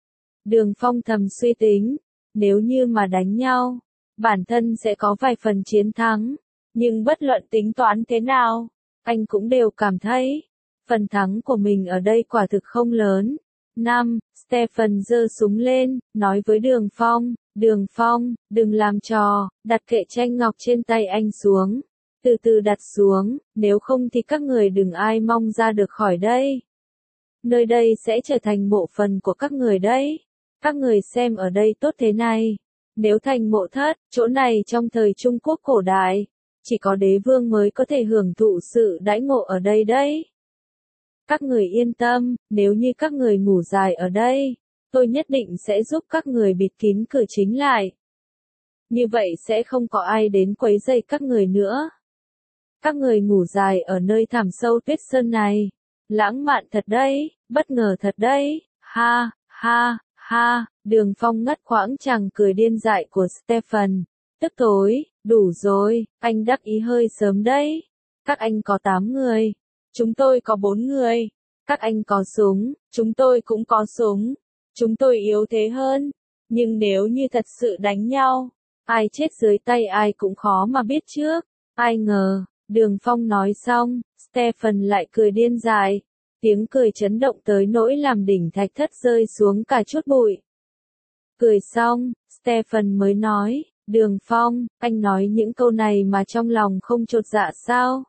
Đường Phong thầm suy tính, nếu như mà đánh nhau, bản thân sẽ có vài phần chiến thắng, Nhưng bất luận tính toán thế nào, anh cũng đều cảm thấy, phần thắng của mình ở đây quả thực không lớn. năm. Stephen giơ súng lên, nói với Đường Phong, Đường Phong, đừng làm trò, đặt kệ tranh ngọc trên tay anh xuống. Từ từ đặt xuống, nếu không thì các người đừng ai mong ra được khỏi đây. Nơi đây sẽ trở thành mộ phần của các người đấy. Các người xem ở đây tốt thế này. Nếu thành mộ thất, chỗ này trong thời Trung Quốc cổ đại, chỉ có đế vương mới có thể hưởng thụ sự đãi ngộ ở đây đấy. Các người yên tâm, nếu như các người ngủ dài ở đây, tôi nhất định sẽ giúp các người bịt kín cửa chính lại. Như vậy sẽ không có ai đến quấy rầy các người nữa. Các người ngủ dài ở nơi thẳm sâu tuyết sơn này. Lãng mạn thật đấy, bất ngờ thật đấy, ha, ha, ha, Đường Phong ngắt quãng chàng cười điên dại của Stephen. Tức tối, đủ rồi, anh đắc ý hơi sớm đấy. Các anh có tám người. Chúng tôi có bốn người. Các anh có súng, chúng tôi cũng có súng. Chúng tôi yếu thế hơn. Nhưng nếu như thật sự đánh nhau, ai chết dưới tay ai cũng khó mà biết trước. Ai ngờ, Đường Phong nói xong, Stephen lại cười điên dại. Tiếng cười chấn động tới nỗi làm đỉnh thạch thất rơi xuống cả chút bụi. Cười xong, Stephen mới nói, Đường Phong, anh nói những câu này mà trong lòng không chột dạ sao?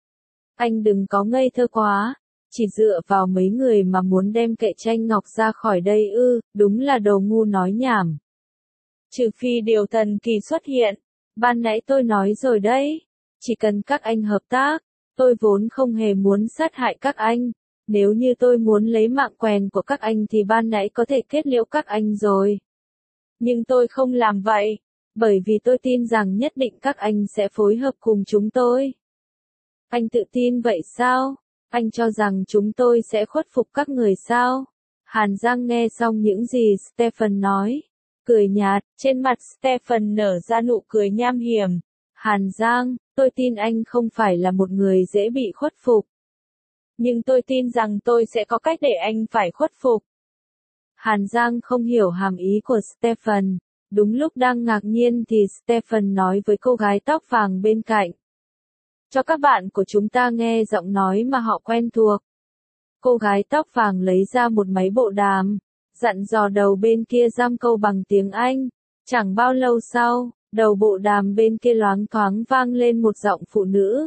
Anh đừng có ngây thơ quá, chỉ dựa vào mấy người mà muốn đem kệ tranh ngọc ra khỏi đây ư, đúng là đồ ngu nói nhảm. Trừ phi điều thần kỳ xuất hiện, ban nãy tôi nói rồi đấy, chỉ cần các anh hợp tác, tôi vốn không hề muốn sát hại các anh, nếu như tôi muốn lấy mạng quèn của các anh thì ban nãy có thể kết liễu các anh rồi. Nhưng tôi không làm vậy, bởi vì tôi tin rằng nhất định các anh sẽ phối hợp cùng chúng tôi. Anh tự tin vậy sao? Anh cho rằng chúng tôi sẽ khuất phục các người sao? Hàn Giang nghe xong những gì Stephen nói, cười nhạt, trên mặt Stephen nở ra nụ cười nham hiểm. Hàn Giang, tôi tin anh không phải là một người dễ bị khuất phục. Nhưng tôi tin rằng tôi sẽ có cách để anh phải khuất phục. Hàn Giang không hiểu hàm ý của Stephen. Đúng lúc đang ngạc nhiên thì Stephen nói với cô gái tóc vàng bên cạnh. Cho các bạn của chúng ta nghe giọng nói mà họ quen thuộc. Cô gái tóc vàng lấy ra một máy bộ đàm, dặn dò đầu bên kia giam câu bằng tiếng Anh. Chẳng bao lâu sau, đầu bộ đàm bên kia loáng thoáng vang lên một giọng phụ nữ.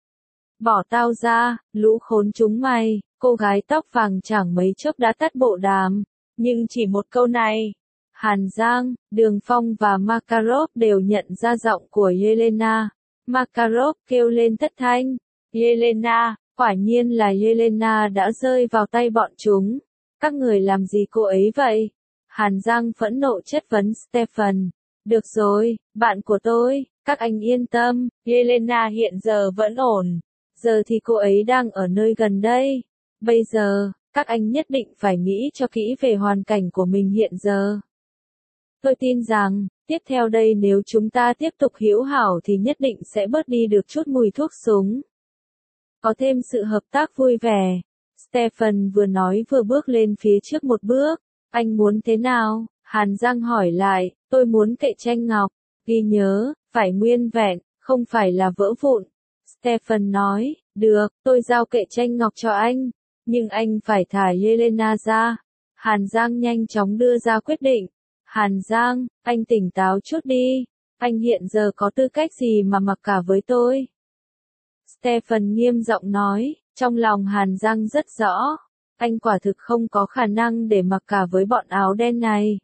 Bỏ tao ra, lũ khốn chúng mày, cô gái tóc vàng chẳng mấy chốc đã tắt bộ đàm. Nhưng chỉ một câu này, Hàn Giang, Đường Phong và Makarov đều nhận ra giọng của Yelena. Makarov kêu lên thất thanh. Yelena, quả nhiên là Yelena đã rơi vào tay bọn chúng. Các người làm gì cô ấy vậy? Hàn Giang phẫn nộ chất vấn Stephen. Được rồi, bạn của tôi, các anh yên tâm, Yelena hiện giờ vẫn ổn. Giờ thì cô ấy đang ở nơi gần đây. Bây giờ, các anh nhất định phải nghĩ cho kỹ về hoàn cảnh của mình hiện giờ. Tôi tin rằng, tiếp theo đây nếu chúng ta tiếp tục hữu hảo thì nhất định sẽ bớt đi được chút mùi thuốc súng. Có thêm sự hợp tác vui vẻ. Stephen vừa nói vừa bước lên phía trước một bước. Anh muốn thế nào? Hàn Giang hỏi lại. Tôi muốn kệ tranh ngọc. Ghi nhớ, phải nguyên vẹn, không phải là vỡ vụn. Stephen nói, được, tôi giao kệ tranh ngọc cho anh. Nhưng anh phải thả Yelena ra. Hàn Giang nhanh chóng đưa ra quyết định. Hàn Giang, anh tỉnh táo chút đi. Anh hiện giờ có tư cách gì mà mặc cả với tôi? Stephen nghiêm giọng nói, trong lòng Hàn Giang rất rõ. Anh quả thực không có khả năng để mặc cả với bọn áo đen này.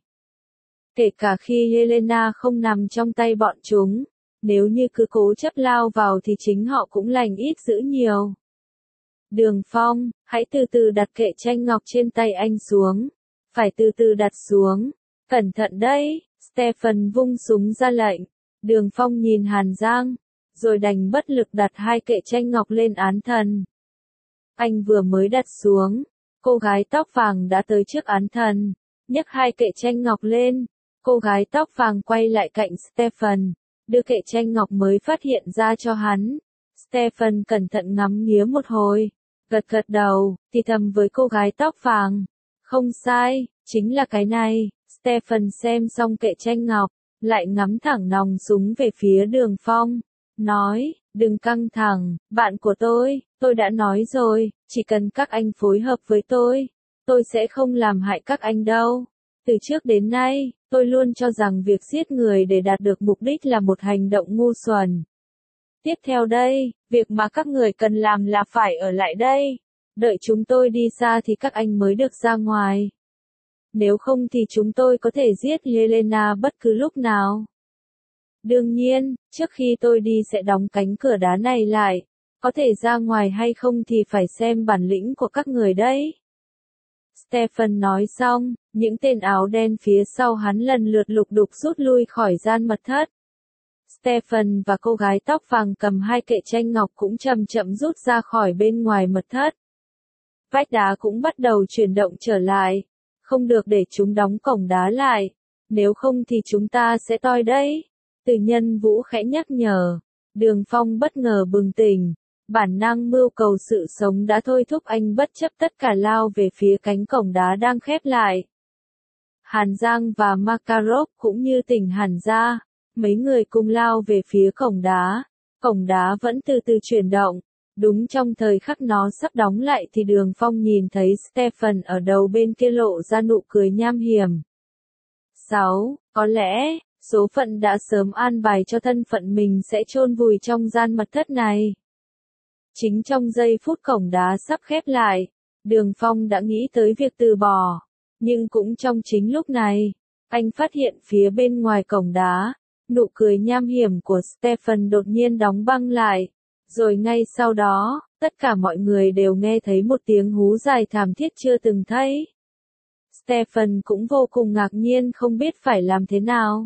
Kể cả khi Yelena không nằm trong tay bọn chúng. Nếu như cứ cố chấp lao vào thì chính họ cũng lành ít dữ nhiều. Đường Phong, hãy từ từ đặt kệ tranh ngọc trên tay anh xuống. Phải từ từ đặt xuống. Cẩn thận đấy, Stephen vung súng ra lệnh. Đường Phong nhìn Hàn Giang, rồi đành bất lực đặt hai kệ tranh ngọc lên án thần. Anh vừa mới đặt xuống, cô gái tóc vàng đã tới trước án thần, nhấc hai kệ tranh ngọc lên. Cô gái tóc vàng quay lại cạnh Stephen, đưa kệ tranh ngọc mới phát hiện ra cho hắn. Stephen cẩn thận ngắm nghía một hồi, gật gật đầu, thì thầm với cô gái tóc vàng. Không sai, chính là cái này. Stephen xem xong kệ tranh ngọc, lại ngắm thẳng nòng súng về phía Đường Phong, nói, Đừng căng thẳng, bạn của tôi, tôi đã nói rồi, chỉ cần các anh phối hợp với tôi, tôi sẽ không làm hại các anh đâu. Từ trước đến nay, tôi luôn cho rằng việc giết người để đạt được mục đích là một hành động ngu xuẩn. Tiếp theo đây, việc mà các người cần làm là phải ở lại đây. Đợi chúng tôi đi xa thì các anh mới được ra ngoài. Nếu không thì chúng tôi có thể giết Helena bất cứ lúc nào. Đương nhiên, trước khi tôi đi sẽ đóng cánh cửa đá này lại. Có thể ra ngoài hay không thì phải xem bản lĩnh của các người đấy. Stephen nói xong, những tên áo đen phía sau hắn lần lượt lục đục rút lui khỏi gian mật thất. Stephen và cô gái tóc vàng cầm hai kệ tranh ngọc cũng chậm chậm rút ra khỏi bên ngoài mật thất. Vách đá cũng bắt đầu chuyển động trở lại. Không được để chúng đóng cổng đá lại. Nếu không thì chúng ta sẽ toi đấy. Từ Nhân Vũ khẽ nhắc nhở. Đường Phong bất ngờ bừng tỉnh. Bản năng mưu cầu sự sống đã thôi thúc anh bất chấp tất cả lao về phía cánh cổng đá đang khép lại. Hàn Giang và Makarov cũng như tỉnh hẳn ra. Mấy người cùng lao về phía cổng đá. Cổng đá vẫn từ từ chuyển động. Đúng trong thời khắc nó sắp đóng lại thì Đường Phong nhìn thấy Stephen ở đầu bên kia lộ ra nụ cười nham hiểm. sáu. Có lẽ, số phận đã sớm an bài cho thân phận mình sẽ chôn vùi trong gian mật thất này. Chính trong giây phút cổng đá sắp khép lại, Đường Phong đã nghĩ tới việc từ bỏ. Nhưng cũng trong chính lúc này, anh phát hiện phía bên ngoài cổng đá, nụ cười nham hiểm của Stephen đột nhiên đóng băng lại. Rồi ngay sau đó, tất cả mọi người đều nghe thấy một tiếng hú dài thảm thiết chưa từng thấy. Stephen cũng vô cùng ngạc nhiên không biết phải làm thế nào.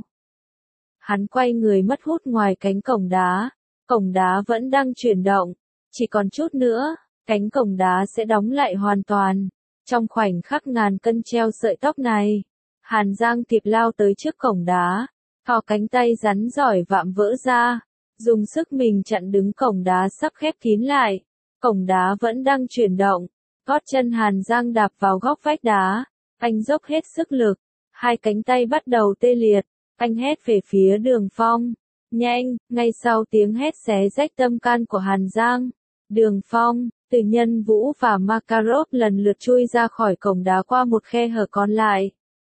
Hắn quay người mất hút ngoài cánh cổng đá. Cổng đá vẫn đang chuyển động. Chỉ còn chút nữa, cánh cổng đá sẽ đóng lại hoàn toàn. Trong khoảnh khắc ngàn cân treo sợi tóc này, Hàn Giang kịp lao tới trước cổng đá. Thò cánh tay rắn giỏi vạm vỡ ra. Dùng sức mình chặn đứng cổng đá sắp khép kín lại. Cổng đá vẫn đang chuyển động. Gót chân Hàn Giang đạp vào góc vách đá. Anh dốc hết sức lực. Hai cánh tay bắt đầu tê liệt. Anh hét về phía Đường Phong. Nhanh, ngay sau tiếng hét xé rách tâm can của Hàn Giang. Đường Phong, Từ Nhân Vũ và Makarov lần lượt chui ra khỏi cổng đá qua một khe hở còn lại.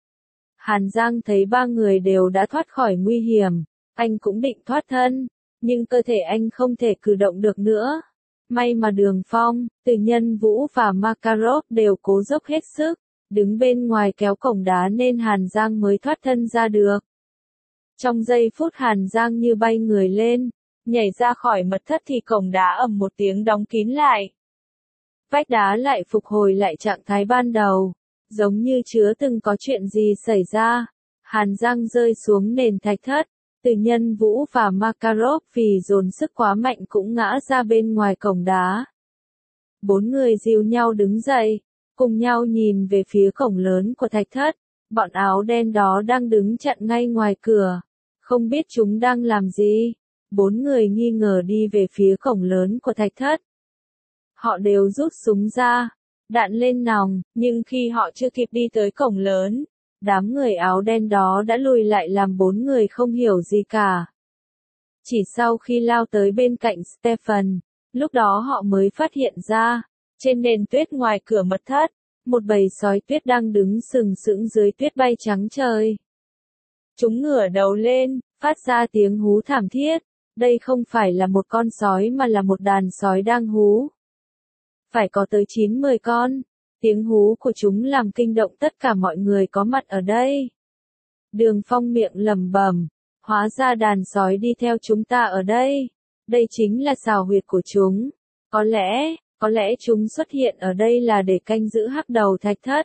Hàn Giang thấy ba người đều đã thoát khỏi nguy hiểm. Anh cũng định thoát thân. Nhưng cơ thể anh không thể cử động được nữa. May mà Đường Phong, Từ Nhân Vũ và Makarov đều cố dốc hết sức, đứng bên ngoài kéo cổng đá nên Hàn Giang mới thoát thân ra được. Trong giây phút Hàn Giang như bay người lên, nhảy ra khỏi mật thất thì cổng đá ầm một tiếng đóng kín lại. Vách đá lại phục hồi lại trạng thái ban đầu, giống như chưa từng có chuyện gì xảy ra. Hàn Giang rơi xuống nền thạch thất. Từ Nhân Vũ và Makarov vì dồn sức quá mạnh cũng ngã ra bên ngoài cổng đá. Bốn người dìu nhau đứng dậy, cùng nhau nhìn về phía cổng lớn của thạch thất. Bọn áo đen đó đang đứng chặn ngay ngoài cửa. Không biết chúng đang làm gì. Bốn người nghi ngờ đi về phía cổng lớn của thạch thất. Họ đều rút súng ra, đạn lên nòng, nhưng khi họ chưa kịp đi tới cổng lớn, đám người áo đen đó đã lùi lại làm bốn người không hiểu gì cả. Chỉ sau khi lao tới bên cạnh Stephen, lúc đó họ mới phát hiện ra, trên nền tuyết ngoài cửa mật thất, một bầy sói tuyết đang đứng sừng sững dưới tuyết bay trắng trời. Chúng ngửa đầu lên, phát ra tiếng hú thảm thiết. Đây không phải là một con sói mà là một đàn sói đang hú. Phải có tới chín mười con. Tiếng hú của chúng làm kinh động tất cả mọi người có mặt ở đây. Đường Phong miệng lẩm bẩm, hóa ra đàn sói đi theo chúng ta ở đây. Đây chính là xào huyệt của chúng. Có lẽ, có lẽ chúng xuất hiện ở đây là để canh giữ hắc đầu thạch thất.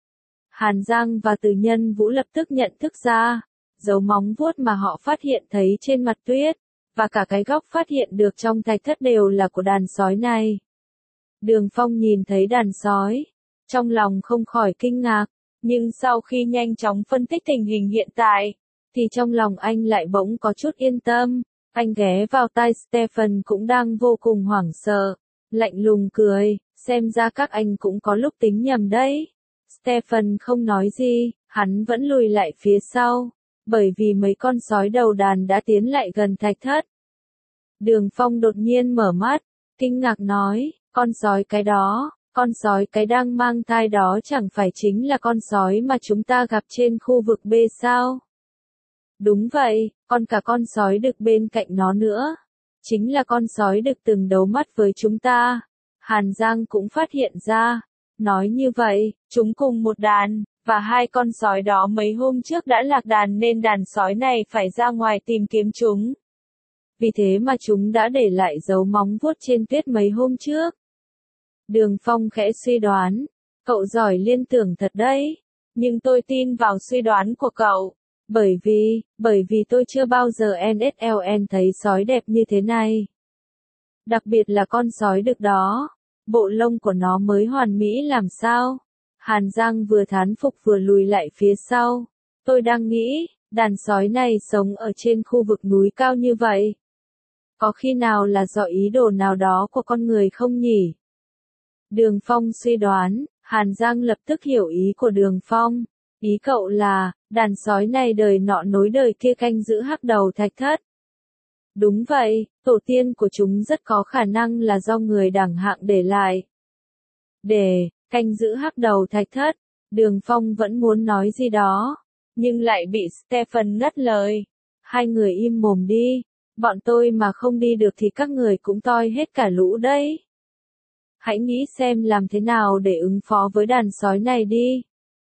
Hàn Giang và Từ Nhân Vũ lập tức nhận thức ra, dấu móng vuốt mà họ phát hiện thấy trên mặt tuyết, và cả cái góc phát hiện được trong thạch thất đều là của đàn sói này. Đường Phong nhìn thấy đàn sói, trong lòng không khỏi kinh ngạc, nhưng sau khi nhanh chóng phân tích tình hình hiện tại, thì trong lòng anh lại bỗng có chút yên tâm. Anh ghé vào tai Stephen cũng đang vô cùng hoảng sợ, lạnh lùng cười, xem ra các anh cũng có lúc tính nhầm đấy. Stephen không nói gì, hắn vẫn lùi lại phía sau, bởi vì mấy con sói đầu đàn đã tiến lại gần thạch thất. Đường Phong đột nhiên mở mắt, kinh ngạc nói, con sói cái đó, con sói cái đang mang thai đó chẳng phải chính là con sói mà chúng ta gặp trên khu vực B sao? Đúng vậy, còn cả con sói đực bên cạnh nó nữa. Chính là con sói đực từng đấu mắt với chúng ta. Hàn Giang cũng phát hiện ra. Nói như vậy, chúng cùng một đàn, và hai con sói đó mấy hôm trước đã lạc đàn nên đàn sói này phải ra ngoài tìm kiếm chúng. Vì thế mà chúng đã để lại dấu móng vuốt trên tuyết mấy hôm trước. Đường Phong khẽ suy đoán, cậu giỏi liên tưởng thật đấy, nhưng tôi tin vào suy đoán của cậu, bởi vì, bởi vì tôi chưa bao giờ en ét lờ en thấy sói đẹp như thế này. Đặc biệt là con sói đực đó, bộ lông của nó mới hoàn mỹ làm sao. Hàn Giang vừa thán phục vừa lùi lại phía sau. Tôi đang nghĩ, đàn sói này sống ở trên khu vực núi cao như vậy. Có khi nào là do ý đồ nào đó của con người không nhỉ? Đường Phong suy đoán, Hàn Giang lập tức hiểu ý của Đường Phong. Ý cậu là, đàn sói này đời nọ nối đời kia canh giữ hắc đầu thạch thất. Đúng vậy, tổ tiên của chúng rất có khả năng là do người đẳng hạng để lại. Để, canh giữ hắc đầu thạch thất, Đường Phong vẫn muốn nói gì đó, nhưng lại bị Stephen ngắt lời. Hai người im mồm đi, bọn tôi mà không đi được thì các người cũng toi hết cả lũ đấy. Hãy nghĩ xem làm thế nào để ứng phó với đàn sói này đi.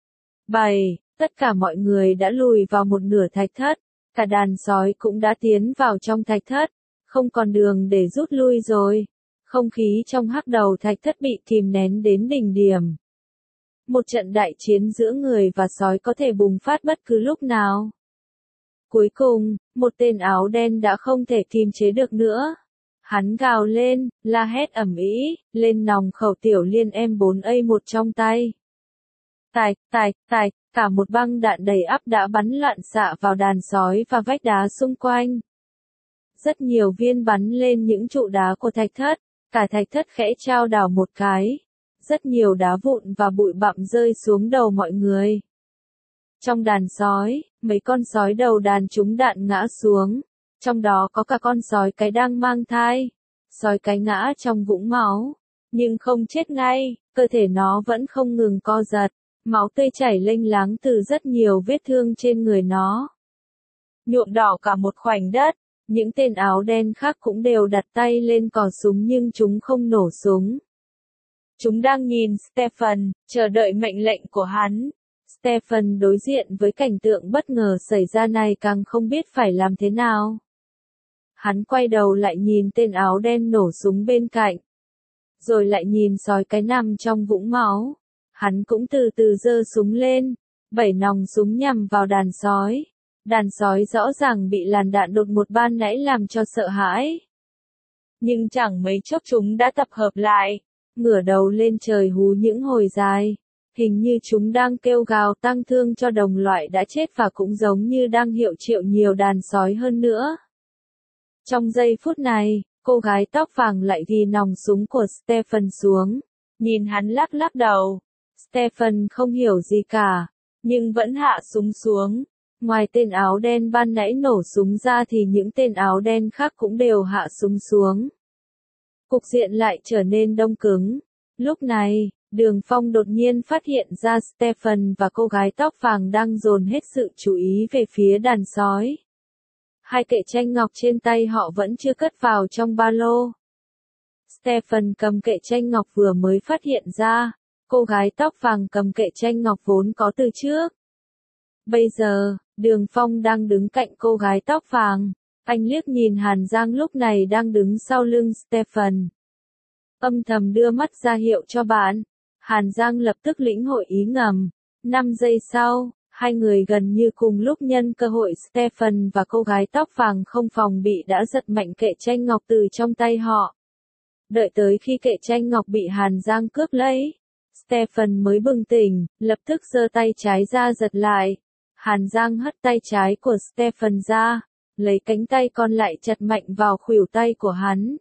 Bảy, tất cả mọi người đã lùi vào một nửa thạch thất, cả đàn sói cũng đã tiến vào trong thạch thất, không còn đường để rút lui rồi. Không khí trong hắc đầu thạch thất bị kìm nén đến đỉnh điểm. Một trận đại chiến giữa người và sói có thể bùng phát bất cứ lúc nào. Cuối cùng, một tên áo đen đã không thể kiềm chế được nữa. Hắn gào lên, la hét ầm ĩ, lên nòng khẩu tiểu liên em bốn A một trong tay. Tạch, tạch, tạch, cả một băng đạn đầy ắp đã bắn loạn xạ vào đàn sói và vách đá xung quanh. Rất nhiều viên bắn lên những trụ đá của thạch thất, cả thạch thất khẽ chao đảo một cái. Rất nhiều đá vụn và bụi bặm rơi xuống đầu mọi người. Trong đàn sói, mấy con sói đầu đàn trúng đạn ngã xuống. Trong đó có cả con sói cái đang mang thai. Sói cái ngã trong vũng máu. Nhưng không chết ngay, cơ thể nó vẫn không ngừng co giật. Máu tươi chảy lênh láng từ rất nhiều vết thương trên người nó. Nhuộm đỏ cả một khoảnh đất. Những tên áo đen khác cũng đều đặt tay lên cò súng nhưng chúng không nổ súng. Chúng đang nhìn Stephen, chờ đợi mệnh lệnh của hắn. Stephen đối diện với cảnh tượng bất ngờ xảy ra này càng không biết phải làm thế nào. Hắn quay đầu lại nhìn tên áo đen nổ súng bên cạnh. Rồi lại nhìn sói cái nằm trong vũng máu. Hắn cũng từ từ giơ súng lên. Bảy nòng súng nhằm vào đàn sói. Đàn sói rõ ràng bị làn đạn đột một ban nãy làm cho sợ hãi. Nhưng chẳng mấy chốc chúng đã tập hợp lại. Ngửa đầu lên trời hú những hồi dài. Hình như chúng đang kêu gào tăng thương cho đồng loại đã chết và cũng giống như đang hiệu triệu nhiều đàn sói hơn nữa. Trong giây phút này, cô gái tóc vàng lại ghi nòng súng của Stephen xuống. Nhìn hắn lắc lắc đầu. Stephen không hiểu gì cả, nhưng vẫn hạ súng xuống. Ngoài tên áo đen ban nãy nổ súng ra thì những tên áo đen khác cũng đều hạ súng xuống. Cục diện lại trở nên đông cứng. Lúc này, Đường Phong đột nhiên phát hiện ra Stephen và cô gái tóc vàng đang dồn hết sự chú ý về phía đàn sói. Hai kệ tranh ngọc trên tay họ vẫn chưa cất vào trong ba lô. Stephen cầm kệ tranh ngọc vừa mới phát hiện ra, cô gái tóc vàng cầm kệ tranh ngọc vốn có từ trước. Bây giờ, Đường Phong đang đứng cạnh cô gái tóc vàng. Anh liếc nhìn Hàn Giang lúc này đang đứng sau lưng Stephen. Âm thầm đưa mắt ra hiệu cho bạn. Hàn Giang lập tức lĩnh hội ý ngầm. Năm giây sau, hai người gần như cùng lúc nhân cơ hội Stephen và cô gái tóc vàng không phòng bị đã giật mạnh kệ tranh ngọc từ trong tay họ. Đợi tới khi kệ tranh ngọc bị Hàn Giang cướp lấy, Stephen mới bừng tỉnh, lập tức giơ tay trái ra giật lại. Hàn Giang hất tay trái của Stephen ra, lấy cánh tay còn lại chặt mạnh vào khuỷu tay của hắn.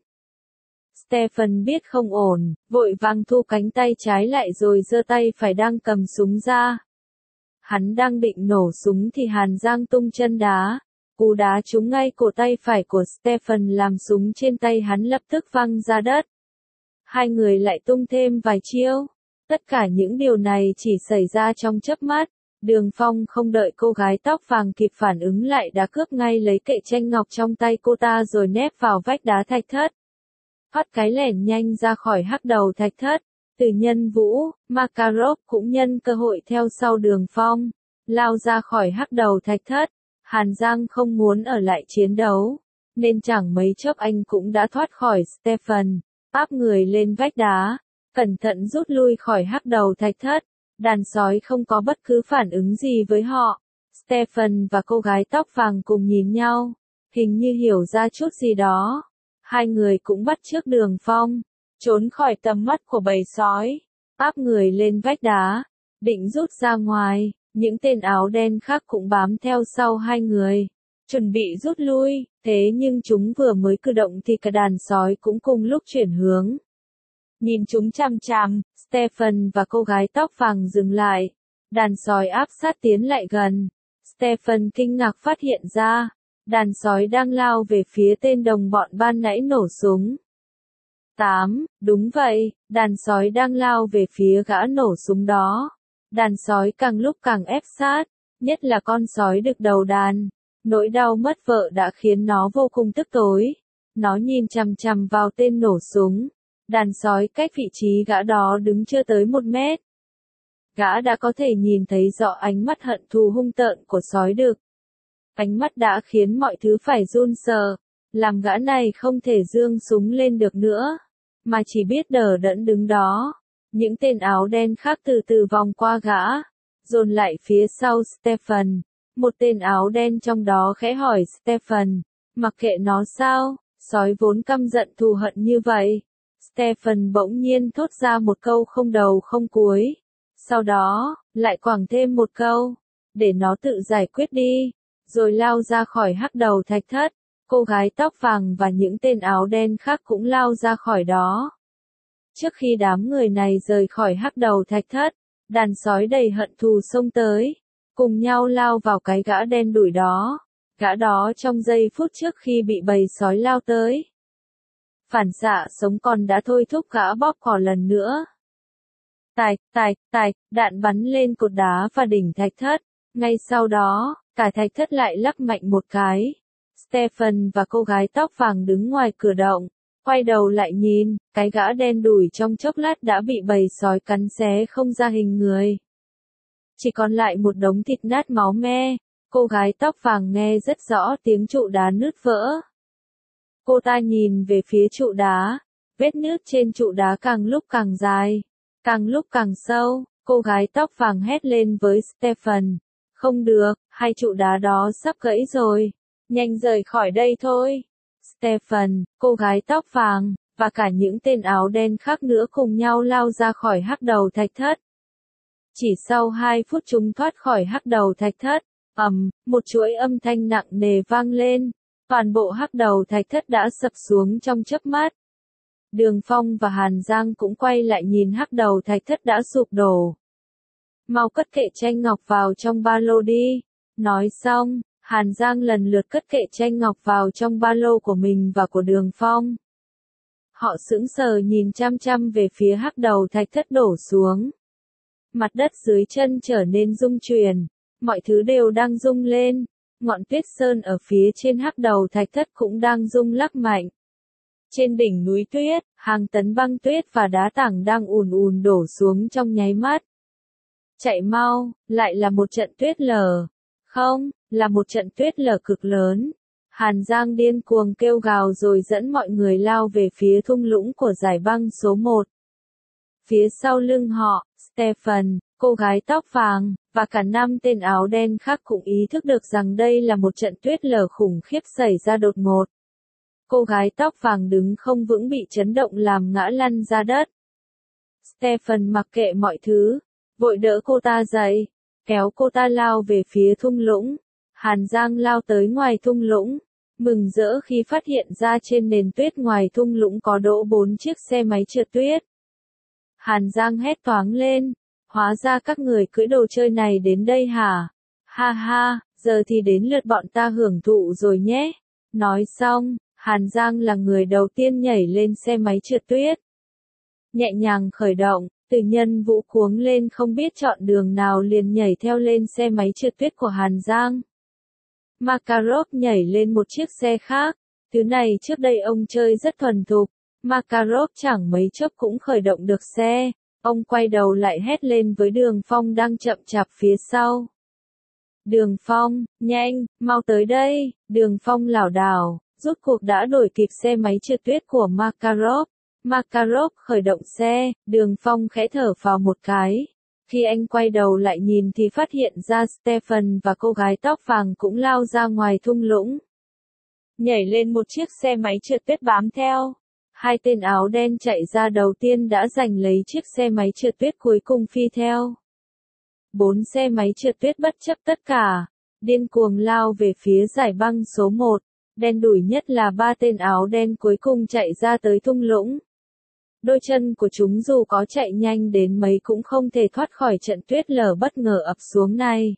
Stephen biết không ổn, vội vàng thu cánh tay trái lại rồi giơ tay phải đang cầm súng ra. Hắn đang định nổ súng thì Hàn Giang tung chân đá, Cú đá trúng ngay cổ tay phải của Stephen làm súng trên tay hắn lập tức văng ra đất. Hai người lại tung thêm vài chiêu. Tất cả những điều này chỉ xảy ra trong chớp mắt. Đường Phong không đợi cô gái tóc vàng kịp phản ứng lại đã cướp ngay lấy kệ tranh ngọc trong tay cô ta rồi nép vào vách đá thạch thất. Phát cái lẻn nhanh ra khỏi hắc đầu thạch thất. Từ Nhân Vũ, Makarov cũng nhân cơ hội theo sau Đường Phong, lao ra khỏi hắc đầu thạch thất. Hàn Giang không muốn ở lại chiến đấu, nên chẳng mấy chốc anh cũng đã thoát khỏi Stephen, áp người lên vách đá, cẩn thận rút lui khỏi hắc đầu thạch thất. Đàn sói không có bất cứ phản ứng gì với họ. Stephen và cô gái tóc vàng cùng nhìn nhau, hình như hiểu ra chút gì đó. Hai người cũng bắt chước Đường Phong, trốn khỏi tầm mắt của bầy sói, áp người lên vách đá, định rút ra ngoài. Những tên áo đen khác cũng bám theo sau hai người, chuẩn bị rút lui, thế nhưng chúng vừa mới cử động thì cả đàn sói cũng cùng lúc chuyển hướng. Nhìn chúng chằm chằm, Stephen và cô gái tóc vàng dừng lại. Đàn sói áp sát tiến lại gần. Stephen kinh ngạc phát hiện ra, đàn sói đang lao về phía tên đồng bọn ban nãy nổ súng. tám. Đúng vậy, đàn sói đang lao về phía gã nổ súng đó. Đàn sói càng lúc càng ép sát, nhất là con sói đực đầu đàn. Nỗi đau mất vợ đã khiến nó vô cùng tức tối. Nó nhìn chằm chằm vào tên nổ súng. Đàn sói cách vị trí gã đó đứng chưa tới một mét. Gã đã có thể nhìn thấy rõ ánh mắt hận thù hung tợn của sói đực. Ánh mắt đã khiến mọi thứ phải run sợ, làm gã này không thể giương súng lên được nữa, mà chỉ biết đờ đẫn đứng đó. Những tên áo đen khác từ từ vòng qua gã, dồn lại phía sau Stephen. Một tên áo đen trong đó khẽ hỏi Stephen, mặc kệ nó sao, sói vốn căm giận thù hận như vậy. Stephen bỗng nhiên thốt ra một câu không đầu không cuối. Sau đó, lại quẳng thêm một câu, để nó tự giải quyết đi, rồi lao ra khỏi hắc đầu thạch thất. Cô gái tóc vàng và những tên áo đen khác cũng lao ra khỏi đó. Trước khi đám người này rời khỏi hắc đầu thạch thất, đàn sói đầy hận thù xông tới, cùng nhau lao vào cái gã đen đủi đó. Gã đó trong giây phút trước khi bị bầy sói lao tới, phản xạ sống còn đã thôi thúc gã bóp cò lần nữa. Tạch, tạch, tạch, đạn bắn lên cột đá và đỉnh thạch thất. Ngay sau đó, cả thạch thất lại lắc mạnh một cái. Stephen và cô gái tóc vàng đứng ngoài cửa động, quay đầu lại nhìn, cái gã đen đủi trong chốc lát đã bị bầy sói cắn xé không ra hình người. Chỉ còn lại một đống thịt nát máu me. Cô gái tóc vàng nghe rất rõ tiếng trụ đá nứt vỡ. Cô ta nhìn về phía trụ đá, vết nứt trên trụ đá càng lúc càng dài, càng lúc càng sâu. Cô gái tóc vàng hét lên với Stephen, không được, hai trụ đá đó sắp gãy rồi, nhanh rời khỏi đây thôi. Stephen, cô gái tóc vàng, và cả những tên áo đen khác nữa cùng nhau lao ra khỏi hắc đầu thạch thất. Chỉ sau hai phút chúng thoát khỏi hắc đầu thạch thất, ầm, một chuỗi âm thanh nặng nề vang lên. Toàn bộ hắc đầu thạch thất đã sập xuống trong chớp mắt. Đường Phong và Hàn Giang cũng quay lại nhìn hắc đầu thạch thất đã sụp đổ. Mau cất kệ tranh ngọc vào trong ba lô đi. Nói xong, Hàn Giang lần lượt cất kệ tranh ngọc vào trong ba lô của mình và của Đường Phong. Họ sững sờ nhìn chăm chăm về phía hắc đầu thạch thất đổ xuống. Mặt đất dưới chân trở nên rung chuyển, mọi thứ đều đang rung lên. Ngọn tuyết sơn ở phía trên hắc đầu thạch thất cũng đang rung lắc mạnh. Trên đỉnh núi tuyết, hàng tấn băng tuyết và đá tảng đang ùn ùn đổ xuống trong nháy mắt. Chạy mau, lại là một trận tuyết lở. Không, là một trận tuyết lở cực lớn. Hàn Giang điên cuồng kêu gào rồi dẫn mọi người lao về phía thung lũng của dải băng số một. Phía sau lưng họ, Stephen, cô gái tóc vàng, và cả năm tên áo đen khác cũng ý thức được rằng đây là một trận tuyết lở khủng khiếp xảy ra đột ngột. Cô gái tóc vàng đứng không vững bị chấn động làm ngã lăn ra đất. Stephen mặc kệ mọi thứ, vội đỡ cô ta dậy, kéo cô ta lao về phía thung lũng. Hàn Giang lao tới ngoài thung lũng, mừng rỡ khi phát hiện ra trên nền tuyết ngoài thung lũng có đỗ bốn chiếc xe máy trượt tuyết. Hàn Giang hét toáng lên, hóa ra các người cưỡi đồ chơi này đến đây hả? Ha ha, giờ thì đến lượt bọn ta hưởng thụ rồi nhé. Nói xong, Hàn Giang là người đầu tiên nhảy lên xe máy trượt tuyết. Nhẹ nhàng khởi động, Từ Nhân Vũ cuống lên không biết chọn đường nào liền nhảy theo lên xe máy trượt tuyết của Hàn Giang. Makarov nhảy lên một chiếc xe khác, thứ này trước đây ông chơi rất thuần thục. Makarov chẳng mấy chốc cũng khởi động được xe, ông quay đầu lại hét lên với Đường Phong đang chậm chạp phía sau. Đường Phong, nhanh, mau tới đây. Đường Phong lảo đảo, rốt cuộc đã đuổi kịp xe máy trượt tuyết của Makarov. Makarov khởi động xe, Đường Phong khẽ thở phào một cái. Khi anh quay đầu lại nhìn thì phát hiện ra Stephen và cô gái tóc vàng cũng lao ra ngoài thung lũng. Nhảy lên một chiếc xe máy trượt tuyết bám theo. Hai tên áo đen chạy ra đầu tiên đã giành lấy chiếc xe máy trượt tuyết cuối cùng phi theo. Bốn xe máy trượt tuyết bất chấp tất cả, điên cuồng lao về phía giải băng số một. Đen đủi nhất là ba tên áo đen cuối cùng chạy ra tới thung lũng. Đôi chân của chúng dù có chạy nhanh đến mấy cũng không thể thoát khỏi trận tuyết lở bất ngờ ập xuống này.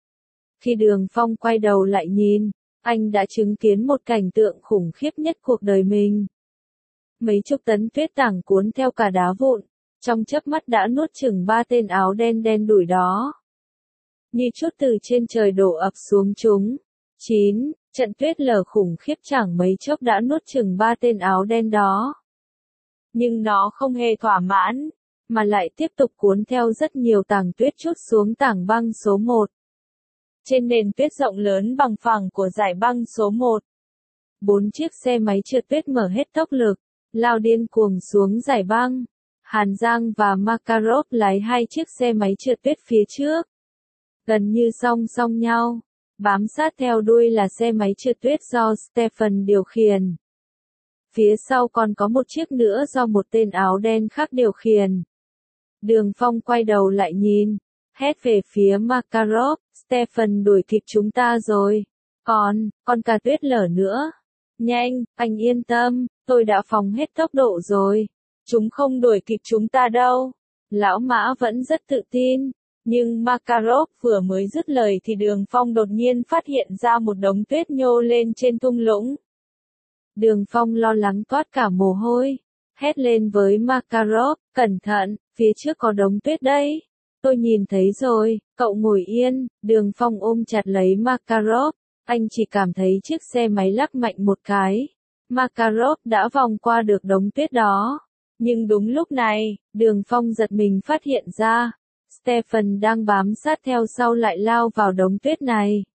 Khi Đường Phong quay đầu lại nhìn, anh đã chứng kiến một cảnh tượng khủng khiếp nhất cuộc đời mình. Mấy chục tấn tuyết tảng cuốn theo cả đá vụn, trong chớp mắt đã nuốt chửng ba tên áo đen đen đủi đó. Như chút từ trên trời đổ ập xuống chúng. chín. Trận tuyết lở khủng khiếp chẳng mấy chốc đã nuốt chửng ba tên áo đen đó. Nhưng nó không hề thỏa mãn, mà lại tiếp tục cuốn theo rất nhiều tảng tuyết trút xuống tảng băng số một. Trên nền tuyết rộng lớn bằng phẳng của giải băng số một, bốn chiếc xe máy trượt tuyết mở hết tốc lực, lao điên cuồng xuống giải băng. Hàn Giang và Makarov lái hai chiếc xe máy trượt tuyết phía trước, gần như song song nhau. Bám sát theo đuôi là xe máy trượt tuyết do Stephen điều khiển. Phía sau còn có một chiếc nữa do một tên áo đen khác điều khiển. Đường Phong quay đầu lại nhìn, hét về phía Makarov, Stephen đuổi kịp chúng ta rồi. Còn, còn cả tuyết lở nữa. Nhanh, anh yên tâm, tôi đã phóng hết tốc độ rồi. Chúng không đuổi kịp chúng ta đâu. Lão Mã vẫn rất tự tin. Nhưng Makarov vừa mới dứt lời thì Đường Phong đột nhiên phát hiện ra một đống tuyết nhô lên trên thung lũng. Đường Phong lo lắng toát cả mồ hôi, hét lên với Makarov, cẩn thận, phía trước có đống tuyết đấy. Tôi nhìn thấy rồi, cậu ngồi yên. Đường Phong ôm chặt lấy Makarov, anh chỉ cảm thấy chiếc xe máy lắc mạnh một cái. Makarov đã vòng qua được đống tuyết đó. Nhưng đúng lúc này, Đường Phong giật mình phát hiện ra, Stephen đang bám sát theo sau lại lao vào đống tuyết này.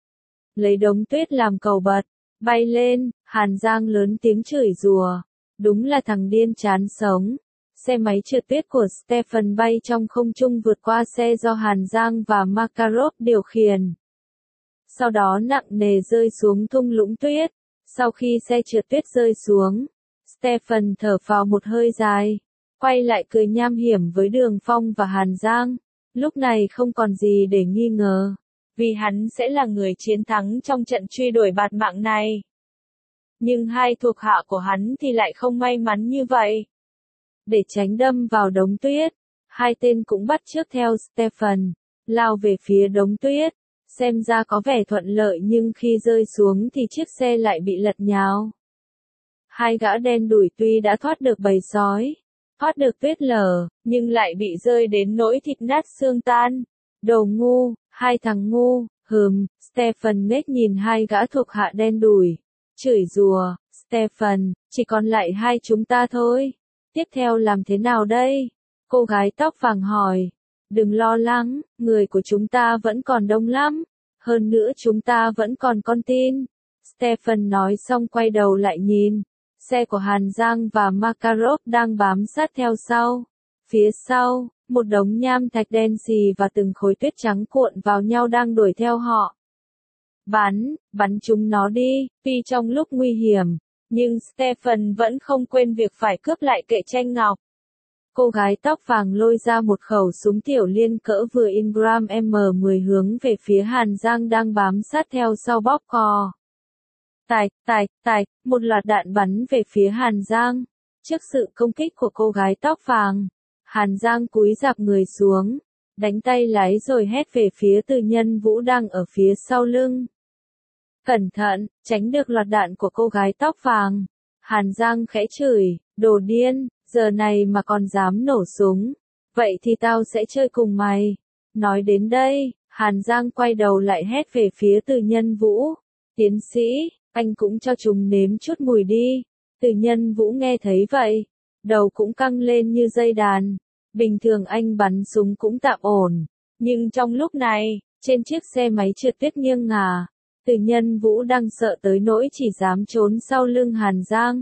Lấy đống tuyết làm cầu bật, bay lên, Hàn Giang lớn tiếng chửi rủa. Đúng là thằng điên chán sống. Xe máy trượt tuyết của Stephen bay trong không trung vượt qua xe do Hàn Giang và Makarov điều khiển. Sau đó nặng nề rơi xuống thung lũng tuyết. Sau khi xe trượt tuyết rơi xuống, Stephen thở phào một hơi dài, quay lại cười nham hiểm với Đường Phong và Hàn Giang. Lúc này không còn gì để nghi ngờ, vì hắn sẽ là người chiến thắng trong trận truy đuổi bạt mạng này. Nhưng hai thuộc hạ của hắn thì lại không may mắn như vậy. Để tránh đâm vào đống tuyết, hai tên cũng bắt chước theo Stephen, lao về phía đống tuyết. Xem ra có vẻ thuận lợi nhưng khi rơi xuống thì chiếc xe lại bị lật nhào. Hai gã đen đủi tuy đã thoát được bầy sói, thoát được tuyết lở, nhưng lại bị rơi đến nỗi thịt nát xương tan. Đồ ngu, hai thằng ngu, hừm. Stephen nết nhìn hai gã thuộc hạ đen đủi, chửi rủa. Stephen, chỉ còn lại hai chúng ta thôi. Tiếp theo làm thế nào đây? Cô gái tóc vàng hỏi. Đừng lo lắng, người của chúng ta vẫn còn đông lắm. Hơn nữa chúng ta vẫn còn con tin. Stephen nói xong quay đầu lại nhìn. Xe của Hàn Giang và Makarov đang bám sát theo sau. Phía sau, một đống nham thạch đen xì và từng khối tuyết trắng cuộn vào nhau đang đuổi theo họ. Bắn, bắn chúng nó đi, tuy trong lúc nguy hiểm, nhưng Stephen vẫn không quên việc phải cướp lại kệ tranh ngọc. Cô gái tóc vàng lôi ra một khẩu súng tiểu liên cỡ vừa Ingram M mười hướng về phía Hàn Giang đang bám sát theo sau bóp cò. Tạch, tạch, tạch, một loạt đạn bắn về phía Hàn Giang. Trước sự công kích của cô gái tóc vàng, Hàn Giang cúi rạp người xuống, đánh tay lái rồi hét về phía Từ Nhân Vũ đang ở phía sau lưng. Cẩn thận, tránh được loạt đạn của cô gái tóc vàng. Hàn Giang khẽ chửi, đồ điên, giờ này mà còn dám nổ súng. Vậy thì tao sẽ chơi cùng mày. Nói đến đây, Hàn Giang quay đầu lại hét về phía Từ Nhân Vũ. Tiến sĩ, anh cũng cho chúng nếm chút mùi đi. Từ Nhân Vũ nghe thấy vậy, đầu cũng căng lên như dây đàn. Bình thường anh bắn súng cũng tạm ổn. Nhưng trong lúc này, trên chiếc xe máy trượt tuyết nghiêng ngả, Từ Nhân Vũ đang sợ tới nỗi chỉ dám trốn sau lưng Hàn Giang.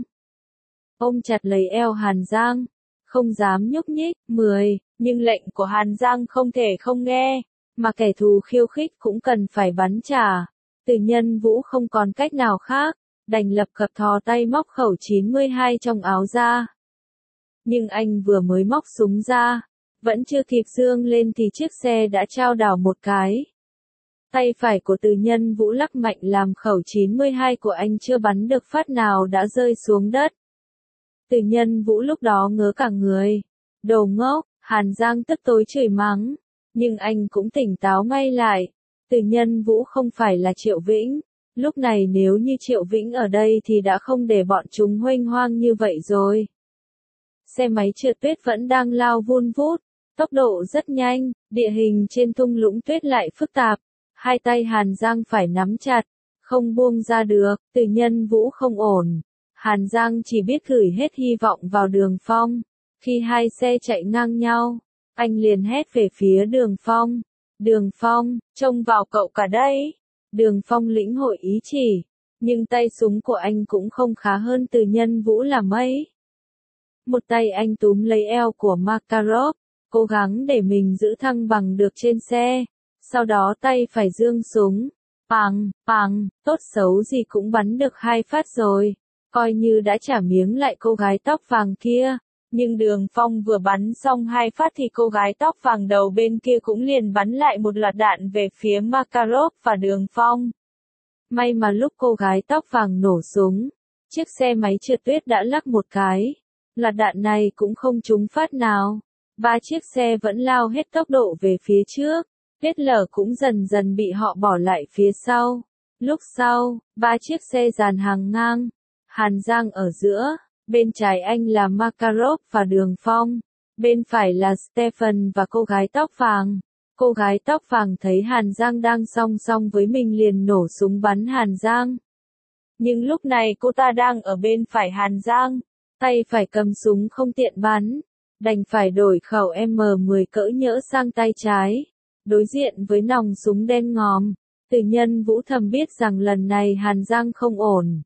Ôm chặt lấy eo Hàn Giang, không dám nhúc nhích. Mười, nhưng lệnh của Hàn Giang không thể không nghe, mà kẻ thù khiêu khích cũng cần phải bắn trả. Từ Nhân Vũ không còn cách nào khác, đành lập cập thò tay móc khẩu chín mươi hai trong áo ra. Nhưng anh vừa mới móc súng ra, vẫn chưa kịp giương lên thì chiếc xe đã chao đảo một cái. Tay phải của Từ Nhân Vũ lắc mạnh làm khẩu chín mươi hai của anh chưa bắn được phát nào đã rơi xuống đất. Từ Nhân Vũ lúc đó ngớ cả người. Đồ ngốc, Hàn Giang tức tối chửi mắng. Nhưng anh cũng tỉnh táo ngay lại. Từ Nhân Vũ không phải là Triệu Vĩnh. Lúc này nếu như Triệu Vĩnh ở đây thì đã không để bọn chúng huênh hoang như vậy rồi. Xe máy trượt tuyết vẫn đang lao vun vút. Tốc độ rất nhanh, địa hình trên thung lũng tuyết lại phức tạp. Hai tay Hàn Giang phải nắm chặt, không buông ra được. Từ Nhân Vũ không ổn. Hàn Giang chỉ biết gửi hết hy vọng vào Đường Phong. Khi hai xe chạy ngang nhau, anh liền hét về phía Đường Phong. Đường Phong, trông vào cậu cả đấy. Đường Phong lĩnh hội ý chỉ, nhưng tay súng của anh cũng không khá hơn Từ Nhân Vũ là mấy. Một tay anh túm lấy eo của Makarov, cố gắng để mình giữ thăng bằng được trên xe. Sau đó tay phải giương súng. Pằng, pằng, tốt xấu gì cũng bắn được hai phát rồi. Coi như đã trả miếng lại cô gái tóc vàng kia. Nhưng Đường Phong vừa bắn xong hai phát thì cô gái tóc vàng đầu bên kia cũng liền bắn lại một loạt đạn về phía Makarov và Đường Phong. May mà lúc cô gái tóc vàng nổ súng, chiếc xe máy trượt tuyết đã lắc một cái. Loạt đạn này cũng không trúng phát nào. Ba chiếc xe vẫn lao hết tốc độ về phía trước. Vết lở cũng dần dần bị họ bỏ lại phía sau. Lúc sau, ba chiếc xe dàn hàng ngang. Hàn Giang ở giữa, bên trái anh là Makarov và Đường Phong, bên phải là Stephen và cô gái tóc vàng. Cô gái tóc vàng thấy Hàn Giang đang song song với mình liền nổ súng bắn Hàn Giang. Nhưng lúc này cô ta đang ở bên phải Hàn Giang, tay phải cầm súng không tiện bắn, đành phải đổi khẩu M mười cỡ nhỡ sang tay trái, đối diện với nòng súng đen ngòm. Từ Nhân Vũ thầm biết rằng lần này Hàn Giang không ổn.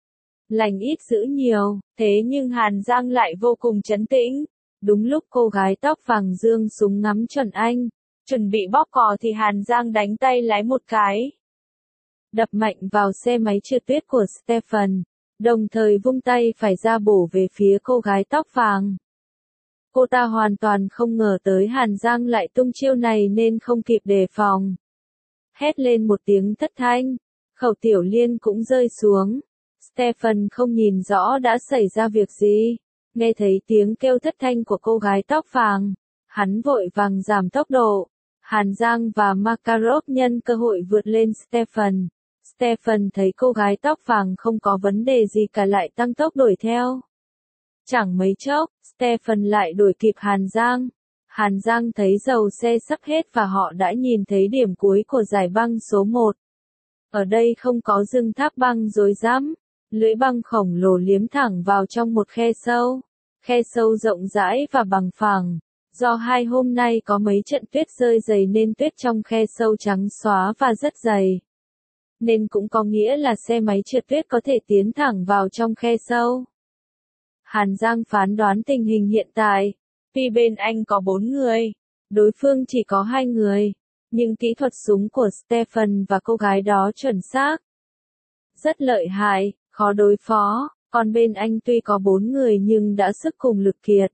Lành ít dữ nhiều, thế nhưng Hàn Giang lại vô cùng trấn tĩnh. Đúng lúc cô gái tóc vàng giương súng ngắm chuẩn anh, chuẩn bị bóp cò thì Hàn Giang đánh tay lái một cái. Đập mạnh vào xe máy trượt tuyết của Stephen, đồng thời vung tay phải ra bổ về phía cô gái tóc vàng. Cô ta hoàn toàn không ngờ tới Hàn Giang lại tung chiêu này nên không kịp đề phòng. Hét lên một tiếng thất thanh, khẩu tiểu liên cũng rơi xuống. Stephen không nhìn rõ đã xảy ra việc gì, nghe thấy tiếng kêu thất thanh của cô gái tóc vàng, hắn vội vàng giảm tốc độ. Hàn Giang và Makarov nhân cơ hội vượt lên Stephen. Stephen thấy cô gái tóc vàng không có vấn đề gì cả lại tăng tốc đuổi theo. Chẳng mấy chốc, Stephen lại đuổi kịp Hàn Giang. Hàn Giang thấy dầu xe sắp hết và họ đã nhìn thấy điểm cuối của giải băng số một. Ở đây không có rừng tháp băng rối rắm. Lưỡi băng khổng lồ liếm thẳng vào trong một khe sâu. Khe sâu rộng rãi và bằng phẳng. Do hai hôm nay có mấy trận tuyết rơi dày nên tuyết trong khe sâu trắng xóa và rất dày. Nên cũng có nghĩa là xe máy trượt tuyết có thể tiến thẳng vào trong khe sâu. Hàn Giang phán đoán tình hình hiện tại. Tuy bên anh có bốn người, đối phương chỉ có hai người. Nhưng kỹ thuật súng của Stephen và cô gái đó chuẩn xác. Rất lợi hại, khó đối phó, còn bên anh tuy có bốn người nhưng đã sức cùng lực kiệt.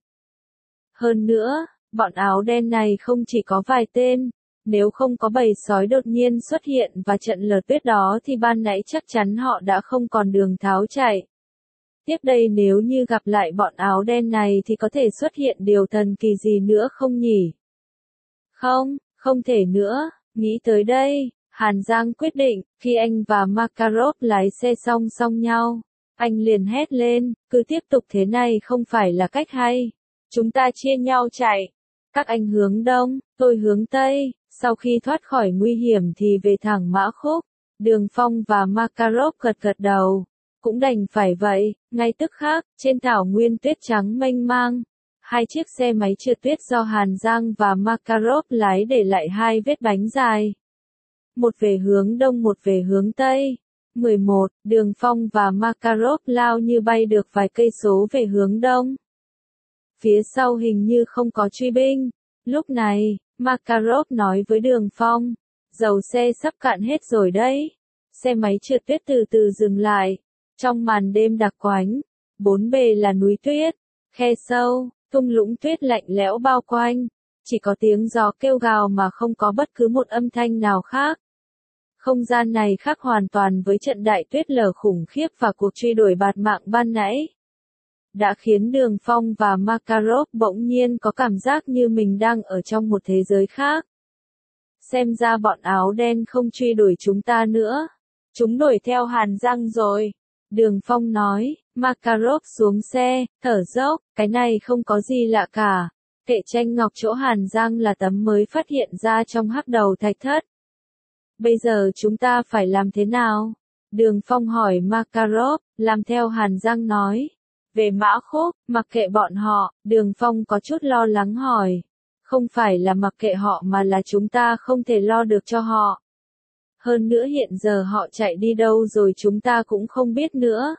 Hơn nữa, bọn áo đen này không chỉ có vài tên, nếu không có bầy sói đột nhiên xuất hiện và trận lở tuyết đó thì ban nãy chắc chắn họ đã không còn đường tháo chạy. Tiếp đây nếu như gặp lại bọn áo đen này thì có thể xuất hiện điều thần kỳ gì nữa không nhỉ? Không, không thể nữa, nghĩ tới đây, Hàn Giang quyết định, khi anh và Makarov lái xe song song nhau, anh liền hét lên, cứ tiếp tục thế này không phải là cách hay. Chúng ta chia nhau chạy. Các anh hướng đông, tôi hướng tây, sau khi thoát khỏi nguy hiểm thì về thẳng Mã Khúc. Đường Phong và Makarov gật gật đầu. Cũng đành phải vậy, ngay tức khắc, trên thảo nguyên tuyết trắng mênh mang. Hai chiếc xe máy trượt tuyết do Hàn Giang và Makarov lái để lại hai vết bánh dài. Một về hướng đông một về hướng tây. mười một, Đường Phong và Makarov lao như bay được vài cây số về hướng đông. Phía sau hình như không có truy binh. Lúc này, Makarov nói với Đường Phong, dầu xe sắp cạn hết rồi đấy. Xe máy trượt tuyết từ từ dừng lại. Trong màn đêm đặc quánh, bốn bề là núi tuyết, khe sâu, thung lũng tuyết lạnh lẽo bao quanh. Chỉ có tiếng gió kêu gào mà không có bất cứ một âm thanh nào khác. Không gian này khác hoàn toàn với trận đại tuyết lở khủng khiếp và cuộc truy đuổi bạt mạng ban nãy. Đã khiến Đường Phong và Makarov bỗng nhiên có cảm giác như mình đang ở trong một thế giới khác. Xem ra bọn áo đen không truy đuổi chúng ta nữa. Chúng đuổi theo Hàn Giang rồi. Đường Phong nói, Makarov xuống xe, thở dốc, cái này không có gì lạ cả. Kệ tranh ngọc chỗ Hàn Giang là tấm mới phát hiện ra trong hắc đầu thạch thất. Bây giờ chúng ta phải làm thế nào? Đường Phong hỏi Makarov, làm theo Hàn Giang nói. Về Mã Khúc, mặc kệ bọn họ, Đường Phong có chút lo lắng hỏi. Không phải là mặc kệ họ mà là chúng ta không thể lo được cho họ. Hơn nữa hiện giờ họ chạy đi đâu rồi chúng ta cũng không biết nữa.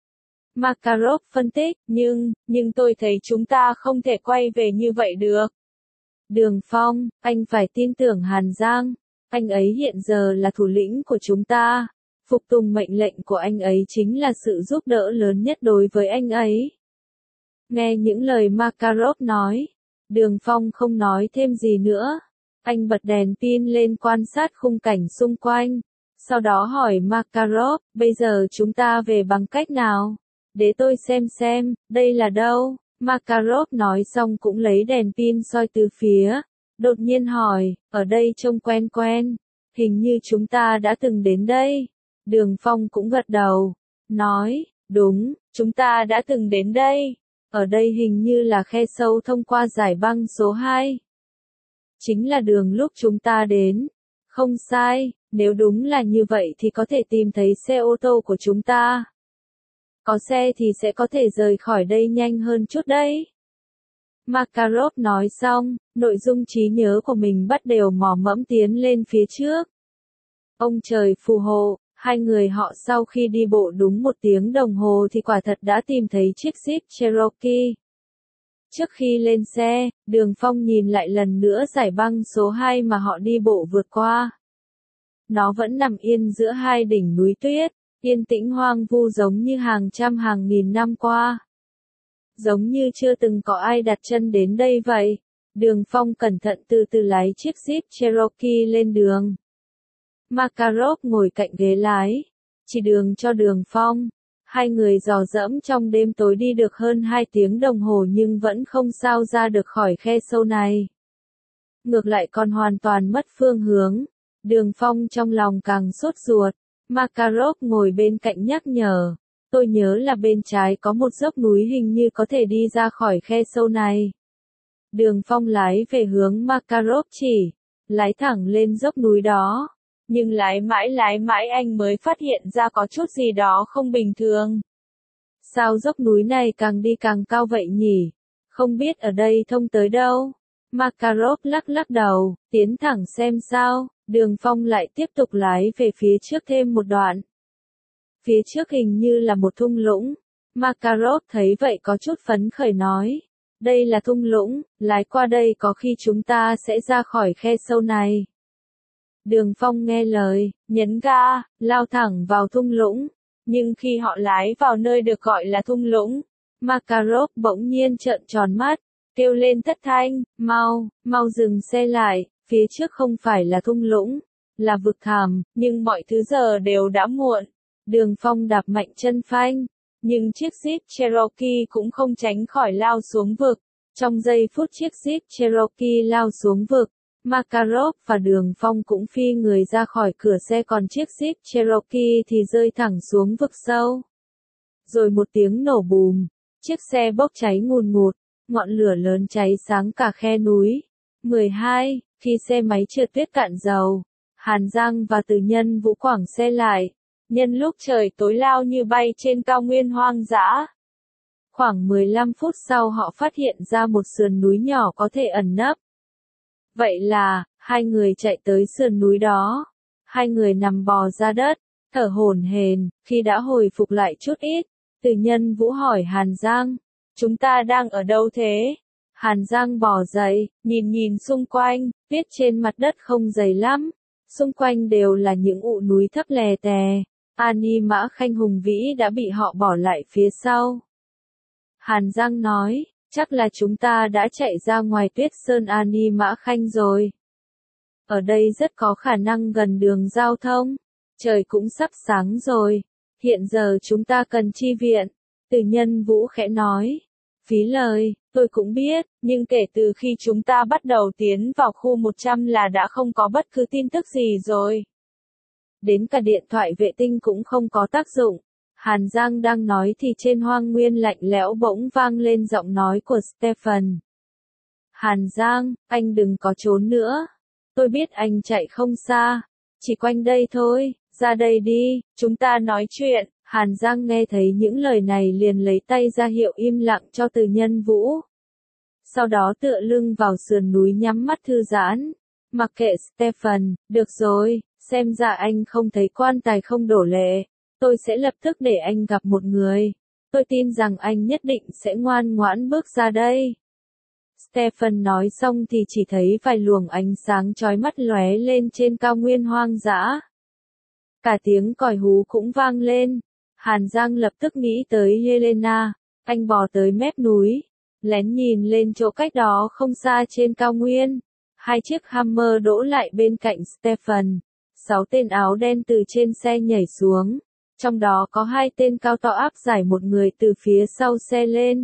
Makarov phân tích, nhưng, nhưng tôi thấy chúng ta không thể quay về như vậy được. Đường Phong, anh phải tin tưởng Hàn Giang. Anh ấy hiện giờ là thủ lĩnh của chúng ta. Phục tùng mệnh lệnh của anh ấy chính là sự giúp đỡ lớn nhất đối với anh ấy. Nghe những lời Makarov nói, Đường Phong không nói thêm gì nữa. Anh bật đèn pin lên quan sát khung cảnh xung quanh. Sau đó hỏi Makarov, bây giờ chúng ta về bằng cách nào? Để tôi xem xem, đây là đâu? Makarov nói xong cũng lấy đèn pin soi từ phía. Đột nhiên hỏi, ở đây trông quen quen. Hình như chúng ta đã từng đến đây. Đường Phong cũng gật đầu. Nói, đúng, chúng ta đã từng đến đây. Ở đây hình như là khe sâu thông qua dải băng số hai. Chính là đường lúc chúng ta đến. Không sai, nếu đúng là như vậy thì có thể tìm thấy xe ô tô của chúng ta. Có xe thì sẽ có thể rời khỏi đây nhanh hơn chút đấy. Makarov nói xong, nội dung trí nhớ của mình bắt đầu mò mẫm tiến lên phía trước. Ông trời phù hộ, hai người họ sau khi đi bộ đúng một tiếng đồng hồ thì quả thật đã tìm thấy chiếc Jeep Cherokee. Trước khi lên xe, Đường Phong nhìn lại lần nữa dải băng số hai mà họ đi bộ vượt qua. Nó vẫn nằm yên giữa hai đỉnh núi tuyết, yên tĩnh hoang vu giống như hàng trăm hàng nghìn năm qua. Giống như chưa từng có ai đặt chân đến đây vậy. Đường Phong cẩn thận từ từ lái chiếc Jeep Cherokee lên đường. Makarov ngồi cạnh ghế lái, chỉ đường cho Đường Phong. Hai người dò dẫm trong đêm tối đi được hơn hai tiếng đồng hồ nhưng vẫn không sao ra được khỏi khe sâu này. Ngược lại còn hoàn toàn mất phương hướng. Đường Phong trong lòng càng sốt ruột. Makarov ngồi bên cạnh nhắc nhở. Tôi nhớ là bên trái có một dốc núi hình như có thể đi ra khỏi khe sâu này. Đường Phong lái về hướng Makarov chỉ. Lái thẳng lên dốc núi đó. Nhưng lái mãi lái mãi anh mới phát hiện ra có chút gì đó không bình thường. Sao dốc núi này càng đi càng cao vậy nhỉ? Không biết ở đây thông tới đâu. Makarov lắc lắc đầu, tiến thẳng xem sao. Đường Phong lại tiếp tục lái về phía trước thêm một đoạn. Phía trước hình như là một thung lũng. Makarov thấy vậy có chút phấn khởi nói. Đây là thung lũng, lái qua đây có khi chúng ta sẽ ra khỏi khe sâu này. Đường Phong nghe lời, nhấn ga, lao thẳng vào thung lũng. Nhưng khi họ lái vào nơi được gọi là thung lũng, Makarov bỗng nhiên trợn tròn mắt, kêu lên thất thanh, mau, mau dừng xe lại, phía trước không phải là thung lũng, là vực thẳm, nhưng mọi thứ giờ đều đã muộn. Đường Phong đạp mạnh chân phanh, nhưng chiếc Jeep Cherokee cũng không tránh khỏi lao xuống vực. Trong giây phút chiếc Jeep Cherokee lao xuống vực, Makarov và Đường Phong cũng phi người ra khỏi cửa xe, còn chiếc Jeep Cherokee thì rơi thẳng xuống vực sâu. Rồi một tiếng nổ bùm, chiếc xe bốc cháy ngùn ngụt, ngọn lửa lớn cháy sáng cả khe núi. mười hai. Khi xe máy trượt tuyết cạn dầu, Hàn Giang và Từ Nhân Vũ quẳng xe lại, nhân lúc trời tối lao như bay trên cao nguyên hoang dã. Khoảng mười lăm phút sau họ phát hiện ra một sườn núi nhỏ có thể ẩn nấp. Vậy là, hai người chạy tới sườn núi đó. Hai người nằm bò ra đất, thở hổn hển. Khi đã hồi phục lại chút ít, Từ Nhân Vũ hỏi Hàn Giang, chúng ta đang ở đâu thế? Hàn Giang bò dậy, nhìn nhìn xung quanh, tuyết trên mặt đất không dày lắm. Xung quanh đều là những ụ núi thấp lè tè. Ani Mã Khanh hùng vĩ đã bị họ bỏ lại phía sau. Hàn Giang nói, chắc là chúng ta đã chạy ra ngoài tuyết sơn Ani Mã Khanh rồi. Ở đây rất có khả năng gần đường giao thông. Trời cũng sắp sáng rồi. Hiện giờ chúng ta cần chi viện. Từ Nhân Vũ khẽ nói. Phí lời, tôi cũng biết, nhưng kể từ khi chúng ta bắt đầu tiến vào khu một trăm là đã không có bất cứ tin tức gì rồi. Đến cả điện thoại vệ tinh cũng không có tác dụng. Hàn Giang đang nói thì trên hoang nguyên lạnh lẽo bỗng vang lên giọng nói của Stephen. Hàn Giang, anh đừng có trốn nữa. Tôi biết anh chạy không xa. Chỉ quanh đây thôi, ra đây đi, chúng ta nói chuyện. Hàn Giang nghe thấy những lời này liền lấy tay ra hiệu im lặng cho Từ Nhân Vũ. Sau đó tựa lưng vào sườn núi nhắm mắt thư giãn. Mặc kệ Stephen, được rồi, xem ra anh không thấy quan tài không đổ lệ. Tôi sẽ lập tức để anh gặp một người. Tôi tin rằng anh nhất định sẽ ngoan ngoãn bước ra đây. Stephen nói xong thì chỉ thấy vài luồng ánh sáng chói mắt lóe lên trên cao nguyên hoang dã. Cả tiếng còi hú cũng vang lên. Hàn Giang lập tức nghĩ tới Helena. Anh bò tới mép núi, lén nhìn lên chỗ cách đó không xa trên cao nguyên. Hai chiếc Hammer đỗ lại bên cạnh Stephen. Sáu tên áo đen từ trên xe nhảy xuống. Trong đó có hai tên cao to áp giải một người từ phía sau xe lên.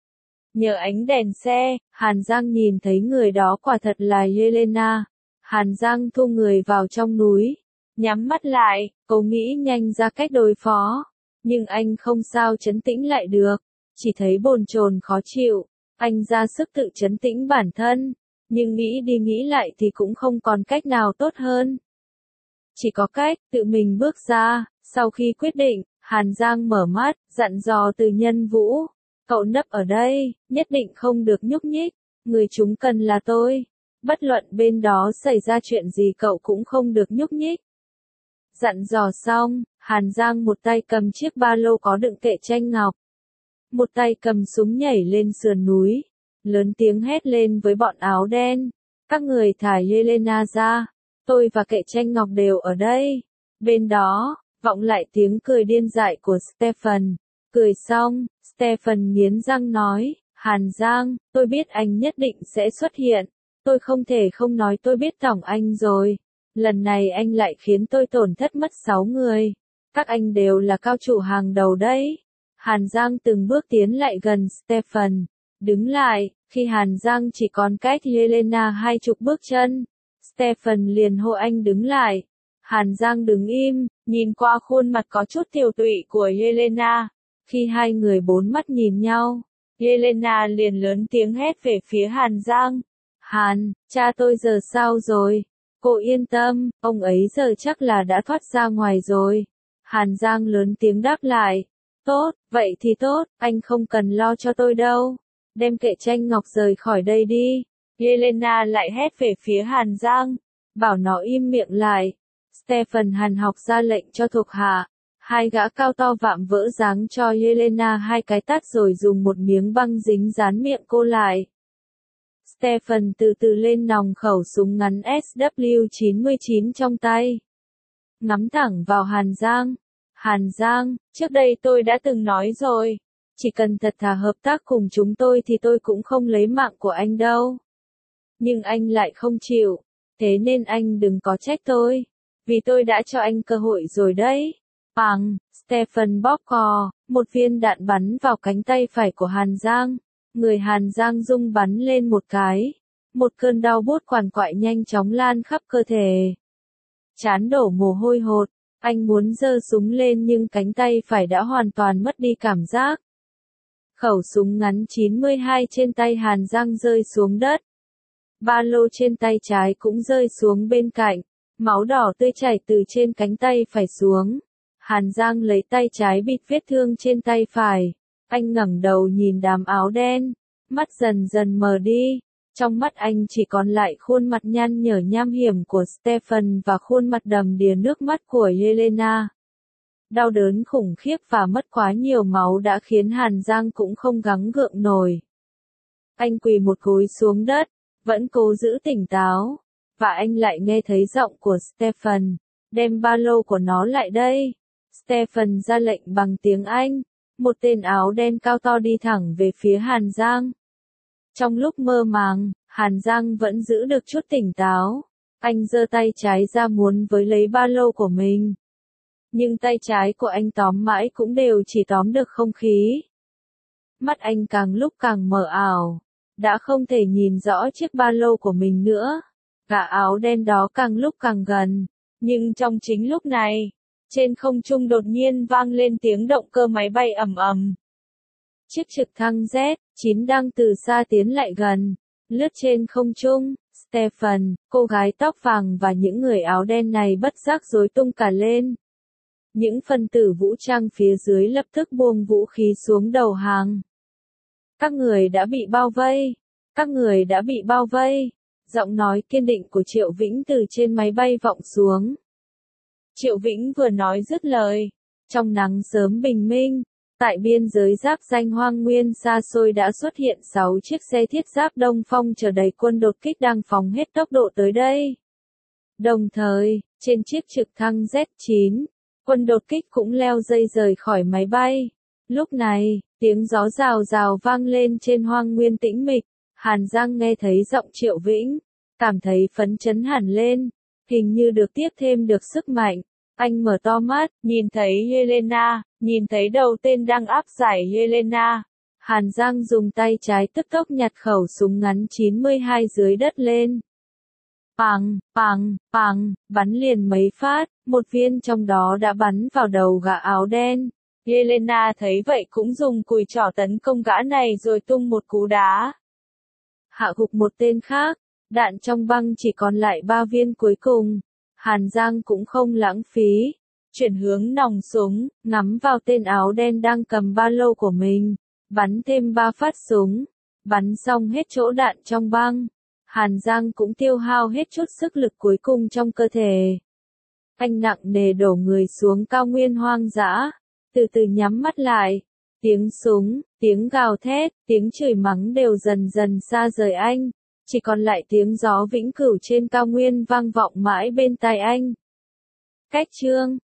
Nhờ ánh đèn xe, Hàn Giang nhìn thấy người đó quả thật là Helena. Hàn Giang thu người vào trong núi. Nhắm mắt lại, cố nghĩ nhanh ra cách đối phó. Nhưng anh không sao trấn tĩnh lại được. Chỉ thấy bồn chồn khó chịu. Anh ra sức tự trấn tĩnh bản thân. Nhưng nghĩ đi nghĩ lại thì cũng không còn cách nào tốt hơn. Chỉ có cách, tự mình bước ra. Sau khi quyết định, Hàn Giang mở mắt, dặn dò Từ Nhân Vũ. Cậu nấp ở đây, nhất định không được nhúc nhích. Người chúng cần là tôi. Bất luận bên đó xảy ra chuyện gì cậu cũng không được nhúc nhích. Dặn dò xong, Hàn Giang một tay cầm chiếc ba lô có đựng kệ tranh ngọc. Một tay cầm súng nhảy lên sườn núi. Lớn tiếng hét lên với bọn áo đen. Các người thả Helena ra. Tôi và kệ tranh ngọc đều ở đây. Bên đó, vọng lại tiếng cười điên dại của Stephen. Cười xong, Stephen nghiến răng nói, Hàn Giang, tôi biết anh nhất định sẽ xuất hiện. Tôi không thể không nói tôi biết tổng anh rồi. Lần này anh lại khiến tôi tổn thất mất sáu người. Các anh đều là cao thủ hàng đầu đấy. Hàn Giang từng bước tiến lại gần Stephen. Đứng lại, khi Hàn Giang chỉ còn cách Helena hai chục bước chân. Stephen liền hô anh đứng lại. Hàn Giang đứng im, nhìn qua khuôn mặt có chút tiều tụy của Helena. Khi hai người bốn mắt nhìn nhau, Helena liền lớn tiếng hét về phía Hàn Giang. Hàn, cha tôi giờ sao rồi? Cô yên tâm, ông ấy giờ chắc là đã thoát ra ngoài rồi. Hàn Giang lớn tiếng đáp lại. Tốt, vậy thì tốt, anh không cần lo cho tôi đâu. Đem kệ tranh ngọc rời khỏi đây đi. Helena lại hét về phía Hàn Giang. Bảo nó im miệng lại. Stephen hàn học ra lệnh cho thuộc hạ. Hai gã cao to vạm vỡ giáng cho Helena hai cái tát rồi dùng một miếng băng dính dán miệng cô lại. Stephen từ từ lên nòng khẩu súng ngắn S W chín mươi chín trong tay. Ngắm thẳng vào Hàn Giang. Hàn Giang, trước đây tôi đã từng nói rồi. Chỉ cần thật thà hợp tác cùng chúng tôi thì tôi cũng không lấy mạng của anh đâu. Nhưng anh lại không chịu. Thế nên anh đừng có trách tôi. Vì tôi đã cho anh cơ hội rồi đấy. Bằng, Stephen bóp cò, một viên đạn bắn vào cánh tay phải của Hàn Giang. Người Hàn Giang rung bắn lên một cái. một cơn đau buốt quằn quại nhanh chóng lan khắp cơ thể. Trán đổ mồ hôi hột, anh muốn giơ súng lên nhưng cánh tay phải đã hoàn toàn mất đi cảm giác. Khẩu súng ngắn chín mươi hai trên tay Hàn Giang rơi xuống đất. Ba lô trên tay trái cũng rơi xuống bên cạnh, máu đỏ tươi chảy từ trên cánh tay phải xuống. Hàn Giang lấy tay trái bịt vết thương trên tay phải. Anh ngẩng đầu nhìn đám áo đen, mắt dần dần mờ đi. Trong mắt anh chỉ còn lại khuôn mặt nhăn nhở nham hiểm của Stephen và khuôn mặt đầm đìa nước mắt của Yelena. Đau đớn khủng khiếp và mất quá nhiều máu đã khiến Hàn Giang cũng không gắng gượng nổi. Anh quỳ một gối xuống đất, vẫn cố giữ tỉnh táo, và anh lại nghe thấy giọng của Stephen, đem ba lô của nó lại đây. Stephen ra lệnh bằng tiếng Anh, một tên áo đen cao to đi thẳng về phía Hàn Giang. Trong lúc mơ màng, Hàn Giang vẫn giữ được chút tỉnh táo. Anh giơ tay trái ra muốn với lấy ba lô của mình. Nhưng tay trái của anh tóm mãi cũng đều chỉ tóm được không khí. Mắt anh càng lúc càng mờ ảo, đã không thể nhìn rõ chiếc ba lô của mình nữa. Gã áo đen đó càng lúc càng gần, nhưng trong chính lúc này, trên không trung đột nhiên vang lên tiếng động cơ máy bay ầm ầm. Chiếc trực thăng Z chín đang từ xa tiến lại gần, lướt trên không trung. Stephen, cô gái tóc vàng và những người áo đen này bất giác rối tung cả lên. Những phần tử vũ trang phía dưới lập tức buông vũ khí xuống đầu hàng. Các người đã bị bao vây. Các người đã bị bao vây. Giọng nói kiên định của Triệu Vĩnh từ trên máy bay vọng xuống. Triệu Vĩnh vừa nói dứt lời. Trong nắng sớm bình minh, tại biên giới giáp danh hoang nguyên xa xôi đã xuất hiện sáu chiếc xe thiết giáp Đông Phong chở đầy quân đột kích đang phóng hết tốc độ tới đây. Đồng thời, trên chiếc trực thăng Z chín, quân đột kích cũng leo dây rời khỏi máy bay. Lúc này, tiếng gió rào rào vang lên trên hoang nguyên tĩnh mịch. Hàn Giang nghe thấy giọng Triệu Vĩnh, cảm thấy phấn chấn hẳn lên, hình như được tiếp thêm được sức mạnh. Anh mở to mắt, nhìn thấy Yelena, nhìn thấy đầu tên đang áp giải Yelena. Hàn Giang dùng tay trái tức tốc nhặt khẩu súng ngắn chín mươi hai dưới đất lên. Pằng, pằng, pằng, bắn liền mấy phát, một viên trong đó đã bắn vào đầu gã áo đen. Yelena thấy vậy cũng dùng cùi trỏ tấn công gã này rồi tung một cú đá. Hạ gục một tên khác, đạn trong băng chỉ còn lại ba viên cuối cùng. Hàn Giang cũng không lãng phí, chuyển hướng nòng súng, ngắm vào tên áo đen đang cầm ba lô của mình, bắn thêm ba phát súng, bắn xong hết chỗ đạn trong băng. Hàn Giang cũng tiêu hao hết chút sức lực cuối cùng trong cơ thể. Anh nặng nề đổ người xuống cao nguyên hoang dã, từ từ nhắm mắt lại. Tiếng súng, tiếng gào thét, tiếng chửi mắng đều dần dần xa rời anh. Chỉ còn lại tiếng gió vĩnh cửu trên cao nguyên vang vọng mãi bên tai anh. Cách chương